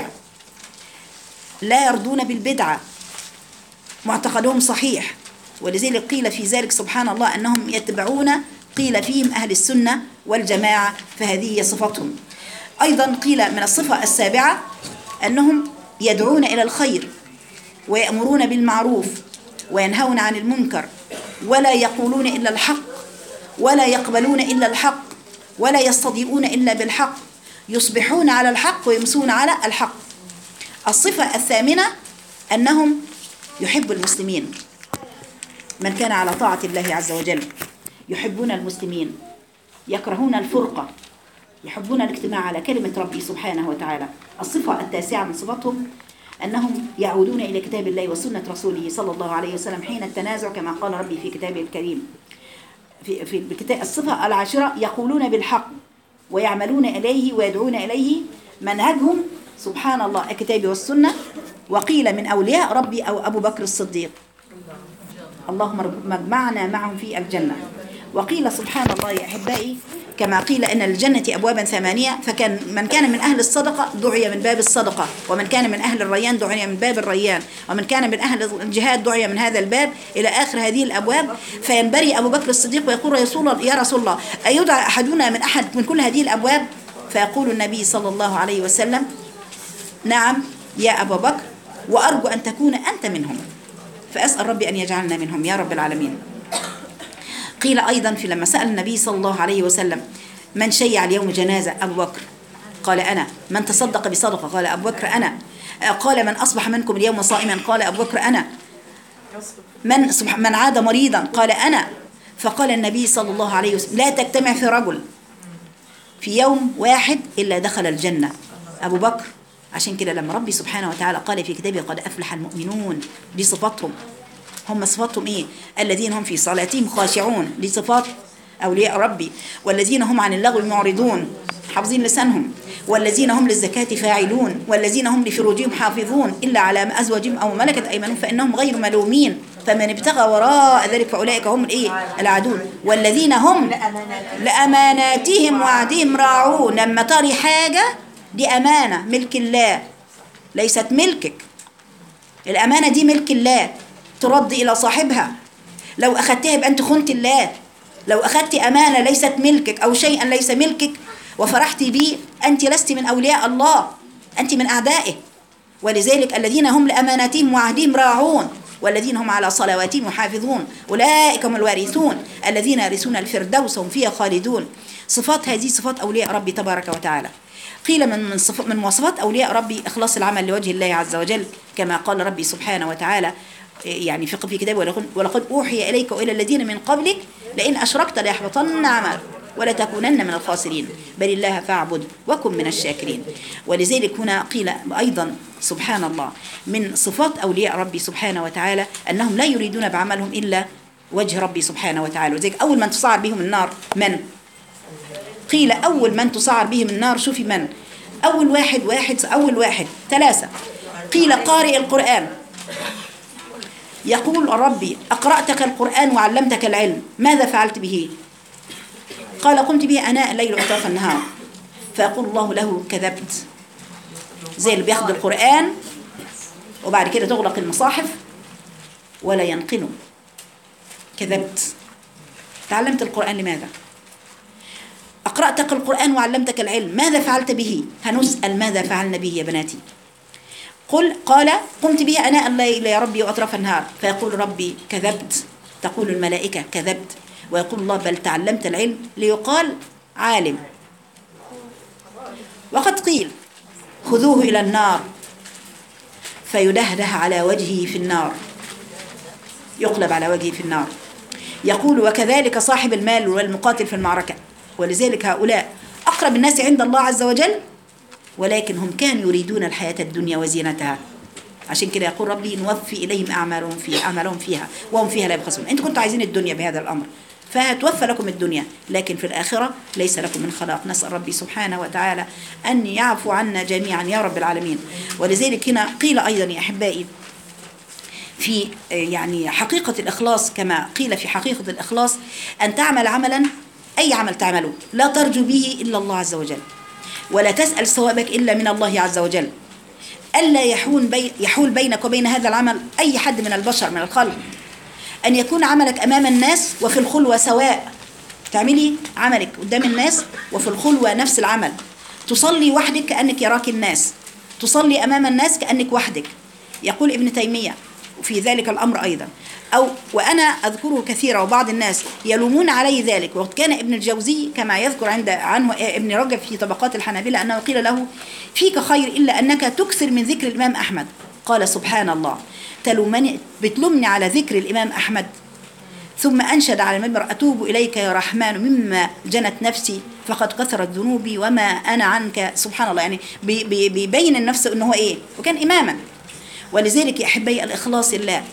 لا يرضون بالبدعة، معتقدهم صحيح. ولذلك قيل في ذلك سبحان الله أنهم يتبعون قيل فيهم أهل السنة والجماعة، فهذه هي صفتهم. أيضا قيل من الصفة السابعة أنهم يدعون إلى الخير ويأمرون بالمعروف وينهون عن المنكر، ولا يقولون إلا الحق ولا يقبلون إلا الحق ولا يستضيئون إلا بالحق، يصبحون على الحق ويمسون على الحق. الصفة الثامنة أنهم يحب المسلمين، من كان على طاعة الله عز وجل يحبون المسلمين، يكرهون الفرقة، يحبون الاجتماع على كلمة ربي سبحانه وتعالى. الصفة التاسعة من صفاتهم أنهم يعودون إلى كتاب الله وسنة رسوله صلى الله عليه وسلم حين التنازع، كما قال ربي في كتابه الكريم في في الكتاب الصفة العاشرة يقولون بالحق ويعملون إليه ويدعون إليه منهجهم سبحان الله الكتاب والسنة. وقيل من أولياء ربي أو أبو بكر الصديق اللهم مجمعنا معهم في الجنة. وقيل سبحان الله يا أحبائي كما قيل أن الجنة أبوابا ثمانية، فكان من كان من أهل الصدقة دعي من باب الصدقة، ومن كان من أهل الريان دعي من باب الريان، ومن كان من أهل الجهاد دعي من هذا الباب إلى آخر هذه الأبواب. فينبري أبو بكر الصديق ويقول يا رسول الله أيدعى أحدنا من أحد من كل هذه الأبواب؟ فيقول النبي صلى الله عليه وسلم نعم يا أبا بكر، وأرجو أن تكون أنت منهم، فأسأل ربي أن يجعلنا منهم يا رب العالمين. قيل أيضا في لما سأل النبي صلى الله عليه وسلم من شيع اليوم جنازة؟ أبو بكر قال أنا. من تصدق بصدقة؟ قال أبو بكر أنا. قال من أصبح منكم اليوم صائما؟ قال أبو بكر أنا. من من عاد مريضا؟ قال أنا. فقال النبي صلى الله عليه وسلم لا تجتمع في رجل في يوم واحد إلا دخل الجنة أبو بكر. عشان كده لما ربي سبحانه وتعالى قال في كتابه قد أفلح المؤمنون، دي صفاتهم. هم صفاتهم إيه؟ الذين هم في صلاتهم خاشعون، دي صفات أولياء ربي. والذين هم عن اللغو معرضون حافظين لسانهم، والذين هم للزكاة فاعلون، والذين هم لفروجهم حافظون إلا على أزواجهم أو ملكت أيمانهم فإنهم غير ملومين، فمن ابتغى وراء ذلك فأولئك هم الإيه؟ العادون. والذين هم لأماناتهم وعدهم راعون. لما تري حاجة دي أمانة ملك الله ليست ملكك، الأمانة دي ملك الله ترد إلى صاحبها. لو أخذتها يبقى أنت خنت الله. لو أخذت أمانة ليست ملكك أو شيئا ليس ملكك وفرحت به أنت لست من أولياء الله، أنت من أعدائه. ولذلك الذين هم لأماناتهم وعهدهم راعون والذين هم على صلواتهم يحافظون أولئك هم الوارثون الذين يرثون الفردوس هم فيها خالدون. صفات هذه صفات أولياء ربي تبارك وتعالى. قيل من من, صف من مواصفات أولياء ربي إخلاص العمل لوجه الله عز وجل، كما قال ربي سبحانه وتعالى يعني في في كتابه ولقد أوحي إليك وإلى الذين من قبلك لئن أشركت ليحبطن عملك ولا تكونن من الخاسرين بل الله فاعبد وكن من الشاكرين. ولذلك هنا قيل أيضا سبحان الله من صفات أولياء ربي سبحانه وتعالى أنهم لا يريدون بعملهم إلا وجه ربي سبحانه وتعالى. وذلك أول من تصعر بهم النار من؟ قيل أول من تصعر بهم النار شوفي من؟ أول واحد واحد أول واحد ثلاثة. قيل قارئ القرآن. يقول ربي أقرأتك القرآن وعلمتك العلم ماذا فعلت به؟ قال قمت به أناء الليل وأطراف النهار. فيقول الله له كذبت. زي اللي بياخد القرآن وبعد كده تغلق المصاحف ولا ينقله. كذبت. تعلمت القرآن لماذا؟ أقرأتك القرآن وعلمتك العلم ماذا فعلت به؟ هنسأل ماذا فعلنا به يا بناتي. قل قال قمت به أناء الليل يا ربي وأطراف النهار. فيقول ربي كذبت. تقول الملائكة كذبت. ويقول الله بل تعلمت العلم ليقال عالم. وقد قيل خذوه إلى النار فيدهده على وجهه في النار، يقلب على وجهه في النار. يقول وكذلك صاحب المال والمقاتل في المعركة. ولذلك هؤلاء أقرب الناس عند الله عز وجل ولكن هم كانوا يريدون الحياة الدنيا وزينتها. عشان كده يقول ربي نوفي إليهم أعمالهم فيها أعمالهم فيها وهم فيها لا يبخسون. أنتم كنتوا عايزين الدنيا بهذا الأمر فهتوفى لكم الدنيا، لكن في الآخرة ليس لكم من خلاق. نسأل ربي سبحانه وتعالى أن يعفو عنا جميعا يا رب العالمين. ولذلك هنا قيل أيضا يا أحبائي في يعني حقيقة الإخلاص كما قيل في حقيقة الإخلاص أن تعمل عملا أي عمل تعمله لا ترجو به إلا الله عز وجل ولا تسأل ثوابك إلا من الله عز وجل. ألا يحول, بي يحول بينك وبين هذا العمل أي حد من البشر من الخلق. أن يكون عملك أمام الناس وفي الخلوة سواء. تعملي عملك قدام الناس وفي الخلوة نفس العمل. تصلي وحدك كأنك يراك الناس، تصلي أمام الناس كأنك وحدك. يقول ابن تيمية وفي ذلك الأمر أيضا أو وأنا أذكره كثيرا وبعض الناس يلومون علي ذلك. وكان ابن الجوزي كما يذكر عند عنه ابن رجب في طبقات الحنابلة أنه قيل له فيك خير إلا أنك تكثر من ذكر الإمام أحمد. قال سبحان الله تلومني بتلومني على ذكر الإمام أحمد ثم أنشد على المنبر أتوب إليك يا رحمن مما جنت نفسي فقد كثرت ذنوبي وما أنا عنك. سبحان الله يعني بيبين النفس أنه إيه وكان إماما. ولذلك يا أحبائي الإخلاص لله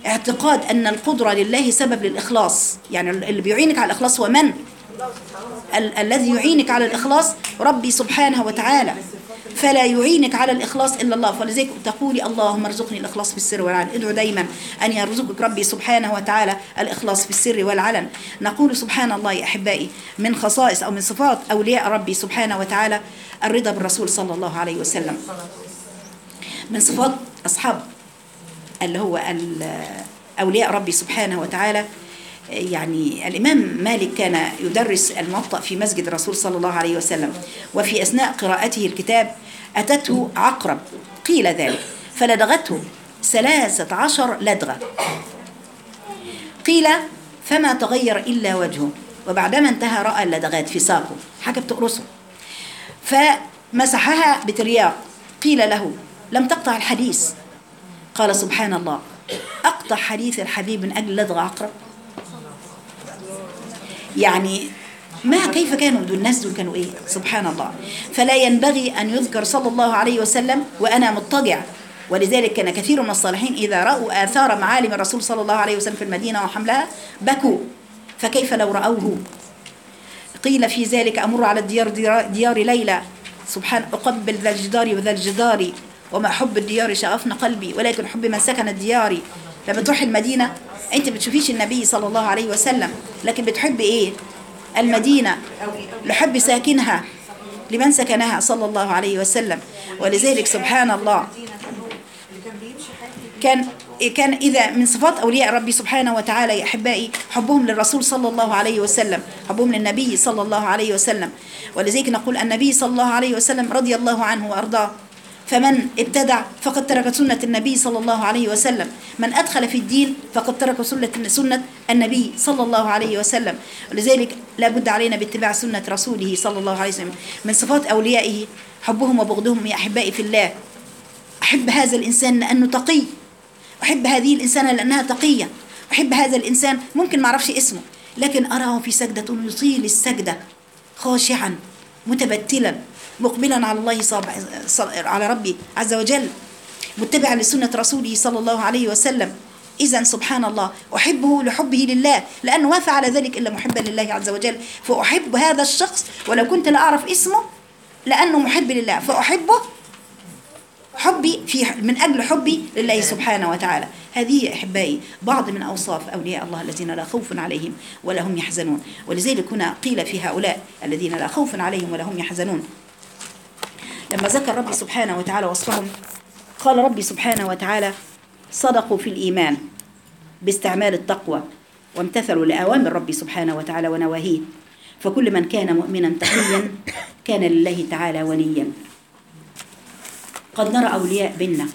اعتقاد أن القدرة لله سبب للإخلاص، يعني اللي بيعينك على الإخلاص هو من؟ ال الذي يعينك على الإخلاص ربي سبحانه وتعالى، فلا يعينك على الإخلاص إلا الله. فلذلك تقولي اللهم ارزقني الإخلاص في السر والعلن. ادعو دايما أن يرزقك ربي سبحانه وتعالى الإخلاص في السر والعلن. نقول سبحان الله يا أحبائي، من خصائص أو من صفات أولياء ربي سبحانه وتعالى الرضا بالرسول صلى الله عليه وسلم. من صفات أصحاب اللي هو أولياء ربي سبحانه وتعالى، يعني الإمام مالك كان يدرس الموطأ في مسجد الرسول صلى الله عليه وسلم، وفي أثناء قراءته الكتاب أتته عقرب قيل ذلك فلدغته ثلاثة عشر لدغة، قيل فما تغير إلا وجهه، وبعدما انتهى رأى اللدغات في ساقه حاجة بتقرصه، فمسحها بترياق. قيل له لم تقطع الحديث؟ قال سبحان الله، أقطع حديث الحبيب من أجل لدغ عقرب؟ يعني ما كيف كانوا دول الناس دول كانوا إيه؟ سبحان الله. فلا ينبغي أن يذكر صلى الله عليه وسلم وأنا مضطجع، ولذلك كان كثير من الصالحين إذا رأوا آثار معالم الرسول صلى الله عليه وسلم في المدينة وحملها بكوا، فكيف لو رأوه؟ قيل في ذلك أمر على الديار ديار ليلى سبحان أقبل ذا الجدار وذا الجدار وما حب الديار شغفنا قلبي ولكن حب من سكن الديار. لما تروح المدينة أنت بتشوفيش النبي صلى الله عليه وسلم، لكن بتحب إيه؟ المدينة لحب ساكنها لمن سكنها صلى الله عليه وسلم. ولذلك سبحان الله كان كان إذا من صفات أولياء ربي سبحانه وتعالى يا أحبائي حبهم للرسول صلى الله عليه وسلم، حبهم للنبي صلى الله عليه وسلم. ولذلك نقول النبي صلى الله عليه وسلم رضي الله عنه وأرضاه، فمن ابتدع فقد ترك سنة النبي صلى الله عليه وسلم، من أدخل في الدين فقد ترك سنة سنة النبي صلى الله عليه وسلم. ولذلك لا بد علينا باتباع سنة رسوله صلى الله عليه وسلم. من صفات أوليائه حبهم وبغضهم يا أحبائي في الله. أحب هذا الإنسان لأنه تقي، أحب هذه الإنسانة لأنها تقية، أحب هذا الإنسان ممكن ما أعرفش اسمه لكن أراه في سجدة يطيل السجدة خاشعا متبتلا مقبلا على الله صاب على ربي عز وجل متبعا لسنة رسوله صلى الله عليه وسلم. إذن سبحان الله أحبه لحبه لله، لأنه ما فعل ذلك إلا محبا لله عز وجل، فأحب هذا الشخص ولو كنت لا أعرف اسمه لأنه محب لله، فأحبه حبي في من أجل حبي لله سبحانه وتعالى. هذه أحبائي بعض من أوصاف أولياء الله الذين لا خوف عليهم ولا هم يحزنون. ولذلك هنا قيل في هؤلاء الذين لا خوف عليهم ولا هم يحزنون، لما ذكر ربي سبحانه وتعالى وصفهم قال ربي سبحانه وتعالى صدقوا في الإيمان باستعمال التقوى وامتثلوا لأوامر ربي سبحانه وتعالى ونواهيه، فكل من كان مؤمنا تقيا كان لله تعالى وليا. قد نرى أولياء بيننا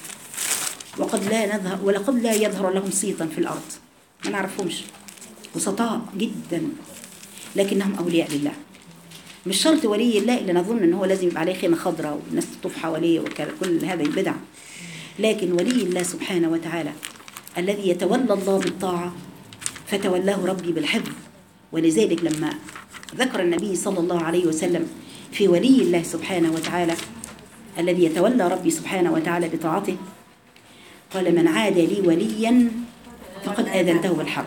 وقد لا نظهر ولقد لا يظهر لهم صيتا في الأرض، ما نعرفهمش، وسطاء جدا لكنهم أولياء لله. مش شرط ولي الله اللي نظن ان هو لازم يبقى عليه خيمه خضراء والناس تطوف حواليه وكل هذا البدع، لكن ولي الله سبحانه وتعالى الذي يتولى الله بالطاعه فتولاه ربي بالحفظ. ولذلك لما ذكر النبي صلى الله عليه وسلم في ولي الله سبحانه وتعالى الذي يتولى ربي سبحانه وتعالى بطاعته قال من عاد لي وليا فقد آذنته بالحرب.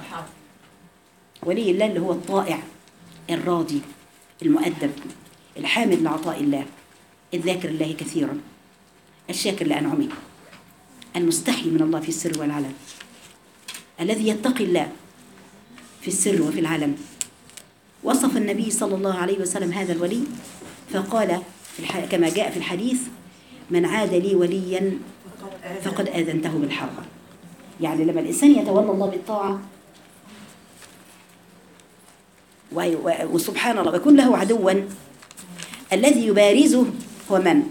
ولي الله اللي هو الطائع الراضي المؤدب الحامد لعطاء الله الذاكر الله كثيرا الشاكر لأنعمه المستحي من الله في السر والعلن الذي يتقي الله في السر وفي العلن. وصف النبي صلى الله عليه وسلم هذا الولي فقال في كما جاء في الحديث من عاد لي وليا فقد آذنته بالحرب. يعني لما الإنسان يتولى الله بالطاعة وسبحان الله ويكون له عدوا الذي يبارزه هو من؟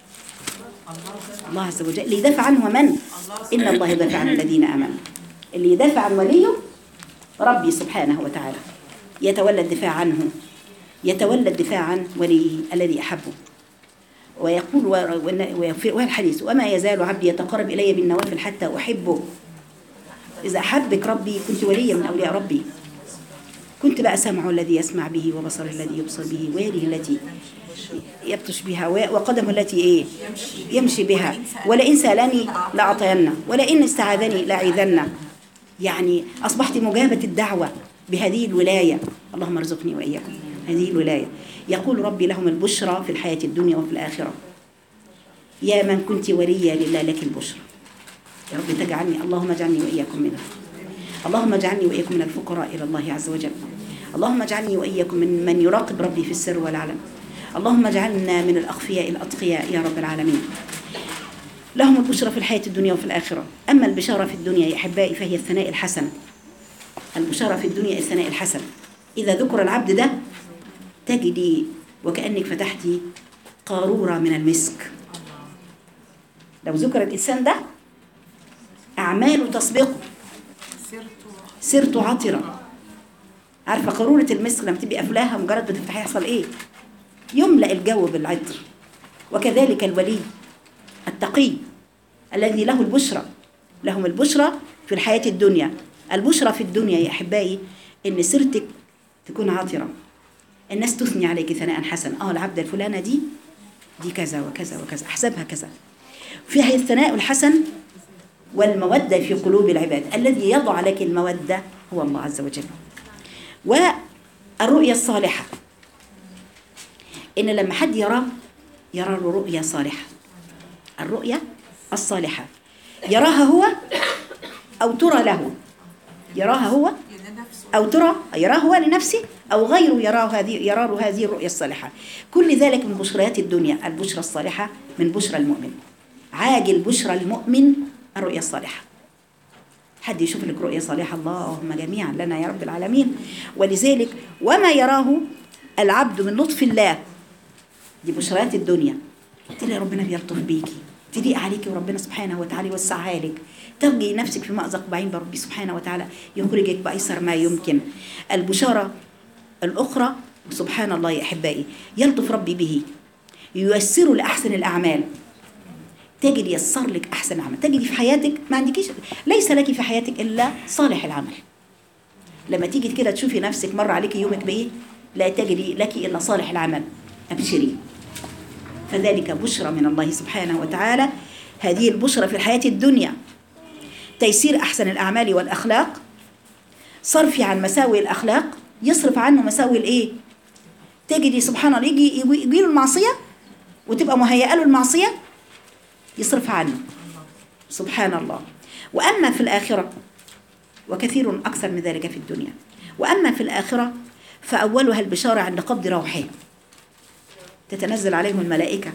الله عز وجل. اللي يدافع عنه من؟ إن الله يدافع عن الذين آمنوا. اللي يدافع عن وليه ربي سبحانه وتعالى يتولى الدفاع عنه، يتولى الدفاع عن وليه الذي أحبه. ويقول والحديث وما يزال عبدي يتقرب إلي بالنوافل حتى أحبه. إذا أحبك ربي كنت وليا من أولياء ربي. كنت بقى سمعه الذي يسمع به، وبصر الذي يبصر به، ويده التي يبطش بها، وقدمه التي ايه يمشي بها، ولئن سألني لأعطينه، ولئن استعاذني لأعيذنه. يعني أصبحت مجابة الدعوة بهذه الولاية. اللهم ارزقني وإياكم هذه الولاية. يقول ربي لهم البشرى في الحياة الدنيا وفي الآخرة. يا من كنت وليا لله لك البشرى. يا رب تجعلني، اللهم اجعلني وإياكم منها. اللهم اجعلني وإياكم من الفقراء إلى الله عز وجل. اللهم اجعلني وإياكم من من يراقب ربي في السر والعلن. اللهم اجعلنا من الأخفياء الأتقياء يا رب العالمين. لهم البشرى في الحياة الدنيا وفي الآخرة. أما البشارة في الدنيا يا أحبائي فهي الثناء الحسن. البشارة في الدنيا الثناء الحسن. إذا ذكر العبد ده تجدي وكأنك فتحتي قارورة من المسك. لو ذكر الإنسان ده أعماله تسبقه، سرت عطرة. عارفة قارورة المسك لما تبقي قافلاها مجرد بتفتحيها يحصل إيه؟ يملأ الجو بالعطر. وكذلك الولي التقي الذي له البشرى، لهم البشرى في الحياة الدنيا. البشرى في الدنيا يا أحبائي إن سيرتك تكون عاطرة، الناس تثني عليك ثناء حسن. اه العبدة الفلانة دي دي كذا وكذا وكذا، أحسبها كذا. فيها الثناء الحسن والمودة في قلوب العباد. الذي يضع لك المودة هو الله عز وجل. والرؤية الصالحة، إن لما حد يرى يرى له رؤية صالحة. الرؤية الصالحة يراها هو أو ترى له، يراها هو أو ترى يراه هو لنفسه أو غيره يراه هذه يراه هذه الرؤية الصالحة. كل ذلك من بشريات الدنيا. البشرى الصالحة من بشرى المؤمن. عاجل بشرى المؤمن الرؤية الصالحة. حد يشوف لك رؤية صالحة، اللهم جميعا لنا يا رب العالمين. ولذلك وما يراه العبد من لطف الله، دي بشريات الدنيا. تلاقي ربنا بيلطف بيكي، تليق عليكي وربنا سبحانه وتعالى يوسعها لك. ترجي نفسك في مأزق بعين بربي سبحانه وتعالى يخرجك بأيسر ما يمكن. البشارة الأخرى سبحان الله يا أحبائي يلطف ربي به، ييسر لأحسن الأعمال. تجد يسر لك أحسن الأعمال. تجد في حياتك ما عندكيش، ليس لك في حياتك إلا صالح العمل. لما تيجي كده تشوفي نفسك مر عليك يومك بإيه، لا تجري لك إلا صالح العمل. أبشري، فذلك بشرى من الله سبحانه وتعالى. هذه البشرى في الحياة الدنيا تيسير أحسن الأعمال والأخلاق، صرفي عن مساوي الأخلاق، يصرف عنه مساوي الإيه. تجدي سبحان الله يجي يجي له المعصية وتبقى مهيئة له المعصية يصرف عنه سبحان الله. وأما في الآخرة وكثير أكثر من ذلك في الدنيا. وأما في الآخرة فأولها البشارة عند قبض روحه، تتنزل عليهم الملائكة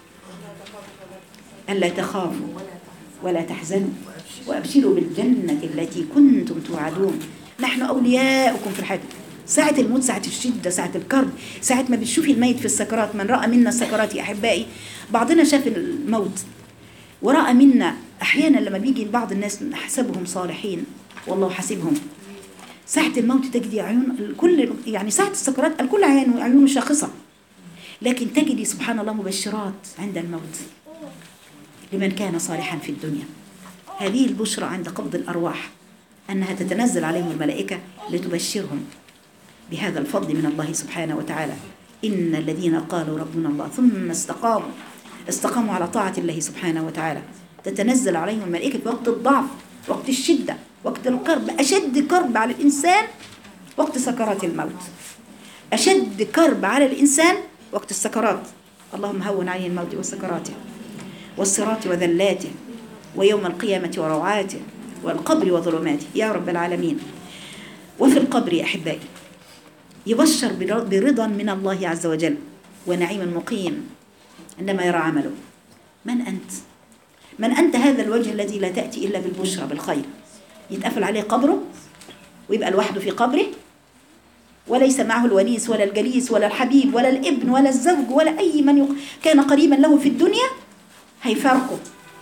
ألا تخافوا ولا تحزنوا وأبشروا بالجنة التي كنتم توعدون نحن أولياؤكم في الحياة. ساعة الموت، ساعة الشدة، ساعة الكرب، ساعة ما بتشوفي الميت في السكرات. من رأى منا السكرات يا أحبائي، بعضنا شاف الموت ورأى منا. أحيانا لما بيجي بعض الناس نحسبهم صالحين والله حاسبهم، ساعة الموت تجدي عيون الكل، يعني ساعة السكرات الكل عيون عيونه شاخصة، لكن تجدي سبحان الله مبشرات عند الموت لمن كان صالحا في الدنيا. هذه البشرى عند قبض الأرواح أنها تتنزل عليهم الملائكة لتبشرهم بهذا الفضل من الله سبحانه وتعالى. إن الذين قالوا ربنا الله ثم استقاموا استقاموا على طاعة الله سبحانه وتعالى تتنزل عليهم الملائكة في وقت الضعف، وقت الشدة، وقت الكرب. أشد كرب على الإنسان وقت سكرات الموت، أشد كرب على الإنسان وقت السكرات. اللهم هون عليه الموت وسكراته والصراط وذلاته ويوم القيامة وروعاته والقبر وظلماته يا رب العالمين. وفي القبر يا أحبائي يبشر برضا من الله عز وجل ونعيم مقيم عندما يرى عمله. من أنت؟ من أنت هذا الوجه الذي لا تأتي إلا بالبشرى بالخير؟ يتقفل عليه قبره ويبقى لوحده في قبره، وليس معه الونيس ولا الجليس ولا الحبيب ولا الابن ولا الزوج ولا أي من كان قريبا له في الدنيا. هيفارقه،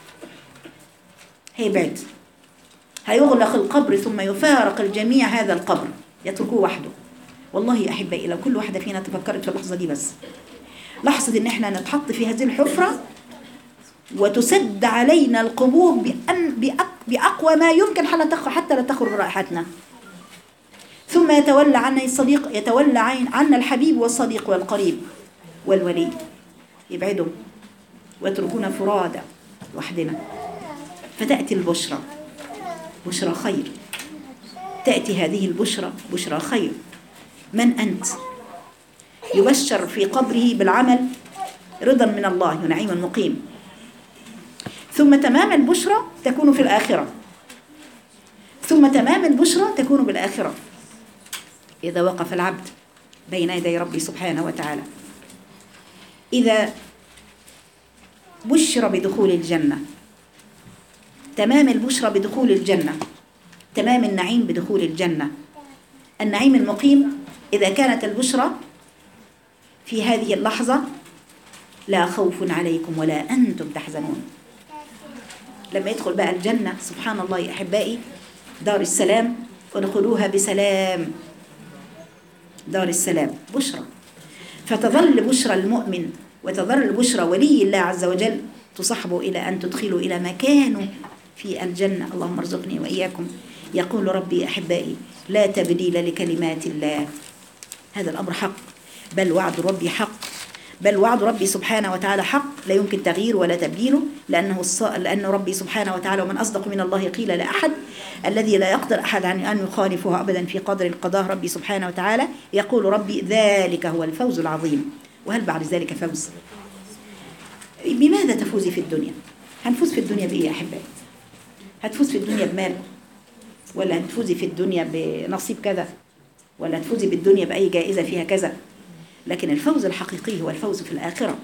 هيبعد، هيغلق القبر ثم يفارق الجميع هذا القبر، يتركوه وحده. والله يا أحبائي لو كل واحدة فينا تفكرت في اللحظة دي، بس لحظة إن احنا نتحط في هذه الحفرة وتسد علينا القبور بأن بأقوى ما يمكن حتى لا تخرج رائحتنا، ثم يتولى عنا الصديق، يتولى عنا الحبيب والصديق والقريب والولي، يبعدهم ويتركونا فرادى وحدنا. فتأتي البشرى، بشرى خير، تأتي هذه البشرى بشرى خير. من أنت؟ يبشر في قبره بالعمل رضا من الله ونعيم مقيم. ثم تمام البشرى تكون في الآخرة، ثم تمام البشرى تكون بالآخرة إذا وقف العبد بين يدي ربي سبحانه وتعالى. إذا بشر بدخول الجنة، تمام البشرى بدخول الجنة، تمام النعيم بدخول الجنة، النعيم المقيم. إذا كانت البشرى في هذه اللحظة لا خوف عليكم ولا أنتم تحزنون. لما يدخل بقى الجنة سبحان الله يا أحبائي، دار السلام، ادخلوها بسلام، دار السلام بشرى. فتظل بشرى المؤمن وتظل بشرى ولي الله عز وجل تصحبه إلى أن تدخلوا إلى مكانه في الجنة. اللهم ارزقني وإياكم. يقول ربي أحبائي لا تبديل لكلمات الله، هذا الأمر حق، بل وعد ربي حق، بل وعد ربي سبحانه وتعالى حق لا يمكن تغييره ولا تبديله، لأنه الص... لأن ربي سبحانه وتعالى ومن أصدق من الله قيل لا أحد، الذي لا يقدر أحد عن أن يخالفه أبدا في قدر القضاء ربي سبحانه وتعالى. يقول ربي ذلك هو الفوز العظيم. وهل بعد ذلك فوز؟ بماذا تفوزي في الدنيا؟ هنفوز في الدنيا بإيه يا أحبائي؟ هتفوز في الدنيا بمال، ولا هتفوزي في الدنيا بنصيب كذا، ولا هتفوزي بالدنيا بأي جائزة فيها كذا؟ لكن الفوز الحقيقي هو الفوز في الآخرة.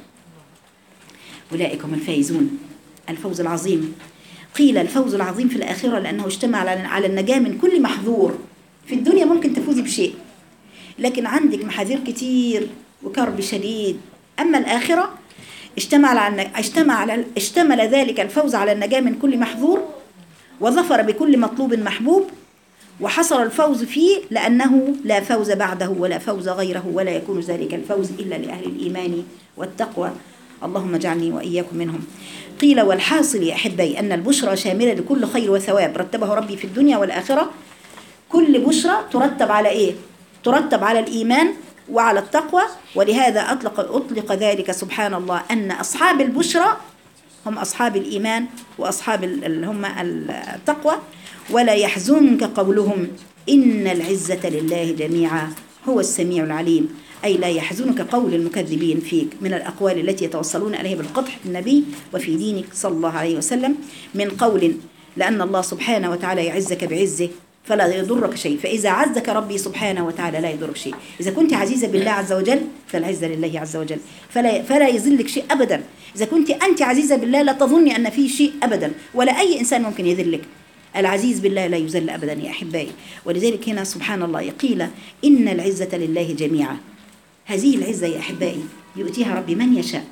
أولئك هم الفائزون، الفوز العظيم. قيل الفوز العظيم في الآخرة لأنه اجتمع على النجاة من كل محظور. في الدنيا ممكن تفوزي بشيء، لكن عندك محاذير كتير وكرب شديد. أما الآخرة اجتمع على اجتمع على اشتمل ذلك الفوز على النجاة من كل محظور، وظفر بكل مطلوب محبوب، وحصل الفوز فيه لأنه لا فوز بعده ولا فوز غيره، ولا يكون ذلك الفوز إلا لأهل الإيمان والتقوى. اللهم اجعلني وإياكم منهم. قيل والحاصل يا أحبائي أن البشرى شاملة لكل خير وثواب رتبه ربي في الدنيا والآخرة. كل بشرى ترتب على إيه؟ ترتب على الإيمان وعلى التقوى. ولهذا أطلق, أطلق ذلك سبحان الله أن أصحاب البشرى هم أصحاب الإيمان وأصحاب هم التقوى. ولا يحزنك قولهم إن العزة لله جميعا هو السميع العليم، أي لا يحزنك قول المكذبين فيك من الأقوال التي يتوصلون إليها بالقدح في النبي وفي دينك صلى الله عليه وسلم من قول، لأن الله سبحانه وتعالى يعزك بعزه فلا يضرك شيء. فإذا عزك ربي سبحانه وتعالى لا يضرك شيء. إذا كنت عزيزة بالله عز وجل فالعزة لله عز وجل، فلا, فلا يذلك شيء أبدا. إذا كنت أنت عزيزة بالله لا تظني أن في شيء أبدا، ولا أي إنسان ممكن يذلك. العزيز بالله لا يذل أبدا يا أحبائي. ولذلك هنا سبحان الله قيل إن العزة لله جميعا. هذه العزة يا أحبائي يؤتيها ربي من يشاء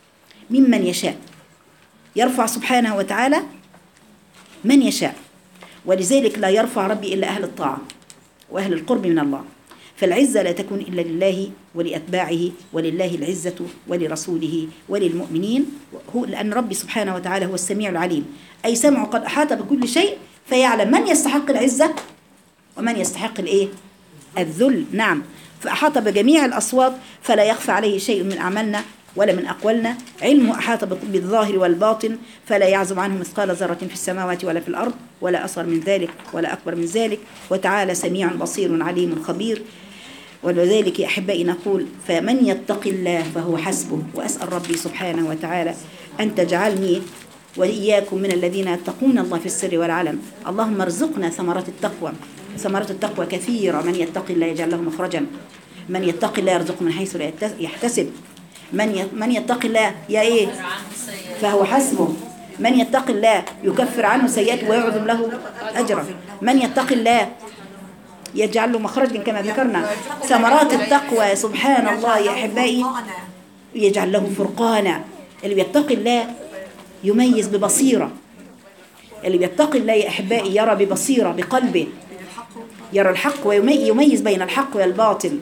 ممن يشاء، يرفع سبحانه وتعالى من يشاء. ولذلك لا يرفع ربي إلا أهل الطاعة وأهل القرب من الله. فالعزة لا تكون إلا لله ولأتباعه، ولله العزة ولرسوله وللمؤمنين، لأن ربي سبحانه وتعالى هو السميع العليم، أي سمع قد أحاط بكل شيء، فيعلم من يستحق العزة ومن يستحق الإيه؟ الذل. نعم، فأحاط بجميع الأصوات فلا يخفى عليه شيء من أعمالنا ولا من أقوالنا. علمه أحاط بالظاهر والباطن فلا يعزب عنه مثقال ذرة في السماوات ولا في الأرض، ولا أصغر من ذلك ولا أكبر من ذلك. وتعالى سميع بصير عليم خبير. ولذلك يا أحبائي نقول فمن يتق الله فهو حسبه. وأسأل ربي سبحانه وتعالى أن تجعلني وإياكم من الذين يتقون الله في السر والعلم. اللهم ارزقنا ثمرات التقوى. ثمرات التقوى كثيرة. من يتق الله يجعل له مخرجا، من يتق الله يرزقه من حيث لا يحتسب، من من يتق الله يا إيه فهو حسبه، من يتق الله يكفر عنه سيئاته ويعظم له أجرا، من يتق الله يجعل له مخرجا كما ذكرنا. ثمرات التقوى سبحان الله يا أحبائي يجعل له فرقانا. اللي بيتقي الله يميز ببصيرة، اللي بيتقي الله يا أحبائي يرى ببصيرة بقلبه، يرى الحق ويميز بين الحق والباطل،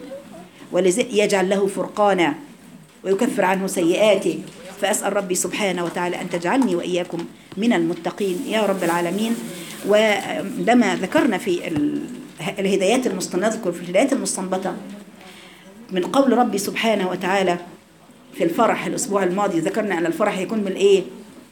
ويجعل له فرقانا ويكفر عنه سيئاته. فأسأل ربي سبحانه وتعالى أن تجعلني وإياكم من المتقين يا رب العالمين. ولما ذكرنا في الهدايات المستنبطة. نذكر في الهدايات المستنبطة من قول ربي سبحانه وتعالى في الفرح. الأسبوع الماضي ذكرنا أن الفرح يكون من إيه؟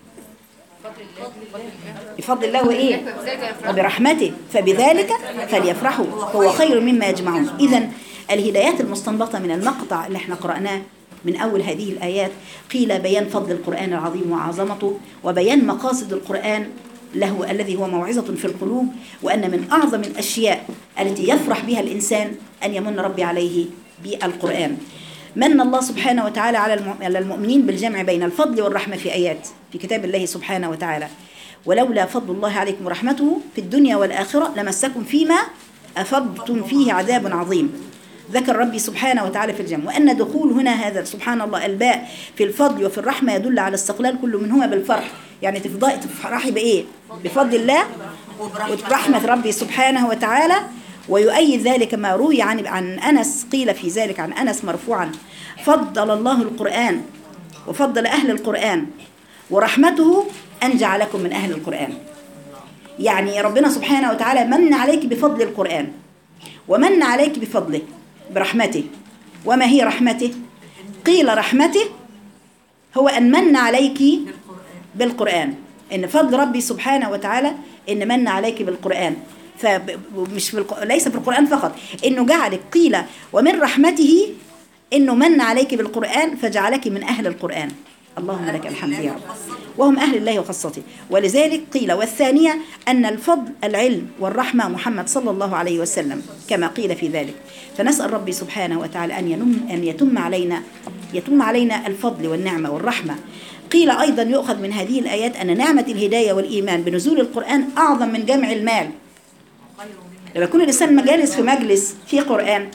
بفضل الله وإيه؟ وبرحمته فبذلك فليفرحوا هو خير مما يجمعون. إذن الهدايات المستنبطة من المقطع اللي احنا قرأناه من أول هذه الآيات قيل بيان فضل القرآن العظيم وعظمته، وبيان مقاصد القرآن له الذي هو موعظة في القلوب، وأن من أعظم الأشياء التي يفرح بها الإنسان أن يمن ربي عليه بالقرآن. من الله سبحانه وتعالى على المؤمنين بالجمع بين الفضل والرحمة في آيات في كتاب الله سبحانه وتعالى. ولولا فضل الله عليكم ورحمته في الدنيا والآخرة لمسكم فيما أفضتم فيه عذاب عظيم. ذكر ربي سبحانه وتعالى في الجمع، وأن دخول هنا هذا سبحان الله الباء في الفضل وفي الرحمة يدل على استقلال كل منهما بالفرح. يعني تفرحي بإيه؟ بفضل الله ورحمة ربي سبحانه وتعالى. ويؤيد ذلك ما روي عن عن أنس، قيل في ذلك عن أنس مرفوعا: فضل الله القرآن وفضل أهل القرآن ورحمته أن جعلكم من أهل القرآن. يعني ربنا سبحانه وتعالى من عليك بفضل القرآن، ومن عليك بفضله برحمته. وما هي رحمته؟ قيل رحمته هو أن من عليك بالقرآن، إن فضل ربي سبحانه وتعالى إن من عليك بالقرآن، فمش في الق... ليس في القرآن فقط، إنه جعلك. قيل ومن رحمته إنه من عليك بالقرآن فجعلك من أهل القرآن. اللهم لك الحمد يا رب. وهم أهل الله وخاصته. ولذلك قيل والثانية أن الفضل العلم والرحمة محمد صلى الله عليه وسلم كما قيل في ذلك. فنسأل ربي سبحانه وتعالى أن ينم أن يتم علينا يتم علينا الفضل والنعمة والرحمة. قيل أيضا يؤخذ من هذه الآيات أن نعمة الهداية والإيمان بنزول القرآن أعظم من جمع المال. لما يكون الإنسان مجالس في مجلس في قرآن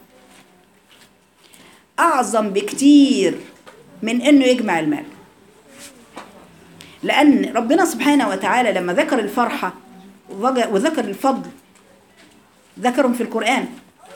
أعظم بكتير من أنه يجمع المال. لأن ربنا سبحانه وتعالى لما ذكر الفرحة وذكر الفضل ذكرهم في القرآن،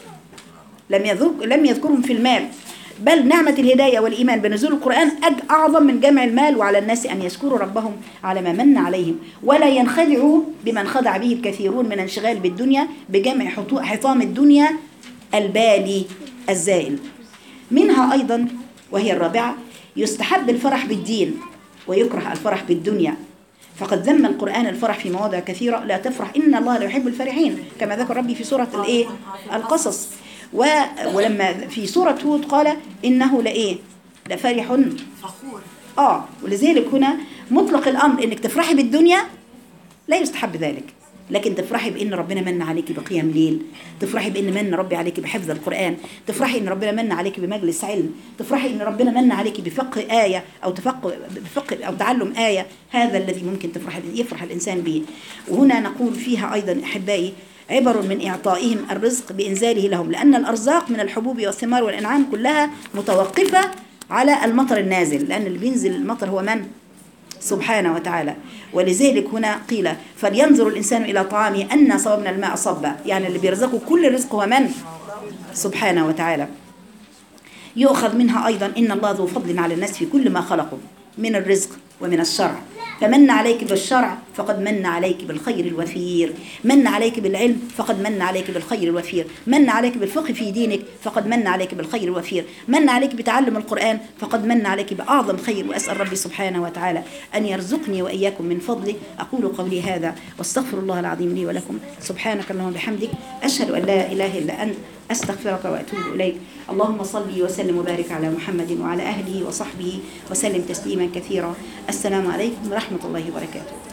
لم يذكر لم يذكرهم في المال. بل نعمة الهداية والإيمان بنزول القرآن أعظم من جمع المال. وعلى الناس أن يشكروا ربهم على ما من عليهم، ولا ينخدعوا بمن خدع به الكثيرون من انشغال بالدنيا بجمع حطام الدنيا البالي الزائل. منها أيضا وهي الرابعة يستحب الفرح بالدين ويكره الفرح بالدنيا. فقد ذم القرآن الفرح في مواضع كثيرة: لا تفرح إن الله لا يحب الفرحين، كما ذكر ربي في سورة الإيه؟ القصص. ولما في سورة هود قال إنه لإيه؟ لفرح فخور. آه ولذلك هنا مطلق الأمر إنك تفرحي بالدنيا لا يستحب ذلك، لكن تفرحي بإن ربنا من عليك بقيام ليل، تفرحي بإن من ربي عليك بحفظ القرآن، تفرحي إن ربنا من عليك بمجلس علم، تفرحي إن ربنا من عليك بفقه آية أو تفقه بفقه أو تعلم آية. هذا الذي ممكن تفرح يفرح الإنسان به. وهنا نقول فيها أيضا أحبائي عبر من إعطائهم الرزق بإنزاله لهم، لأن الأرزاق من الحبوب والثمار والأنعام كلها متوقفة على المطر النازل، لأن اللي بينزل المطر هو من؟ سبحانه وتعالى. ولذلك هنا قيل فلينظر الإنسان إلى طعامه أنا صببنا الماء صبا، يعني اللي بيرزقه كل الرزق هو من؟ سبحانه وتعالى. يؤخذ منها أيضا إن الله ذو فضل على الناس في كل ما خلقوا من الرزق ومن الشرع. فمن عليك بالشرع فقد من عليك بالخير الوفير، من عليك بالعلم فقد من عليك بالخير الوفير، من عليك بالفقه في دينك فقد من عليك بالخير الوفير، من عليك بتعلم القرآن فقد من عليك بأعظم خير. وأسأل ربي سبحانه وتعالى أن يرزقني وإياكم من فضله. أقول قولي هذا واستغفر الله العظيم لي ولكم. سبحانك اللهم وبحمدك أشهد أن لا إله إلا أنت أستغفرك وأتوب إليك. اللهم صل وسلم وبارك على محمد وعلى أهله وصحبه وسلم تسليما كثيرا. السلام عليكم ورحمة الله وبركاته.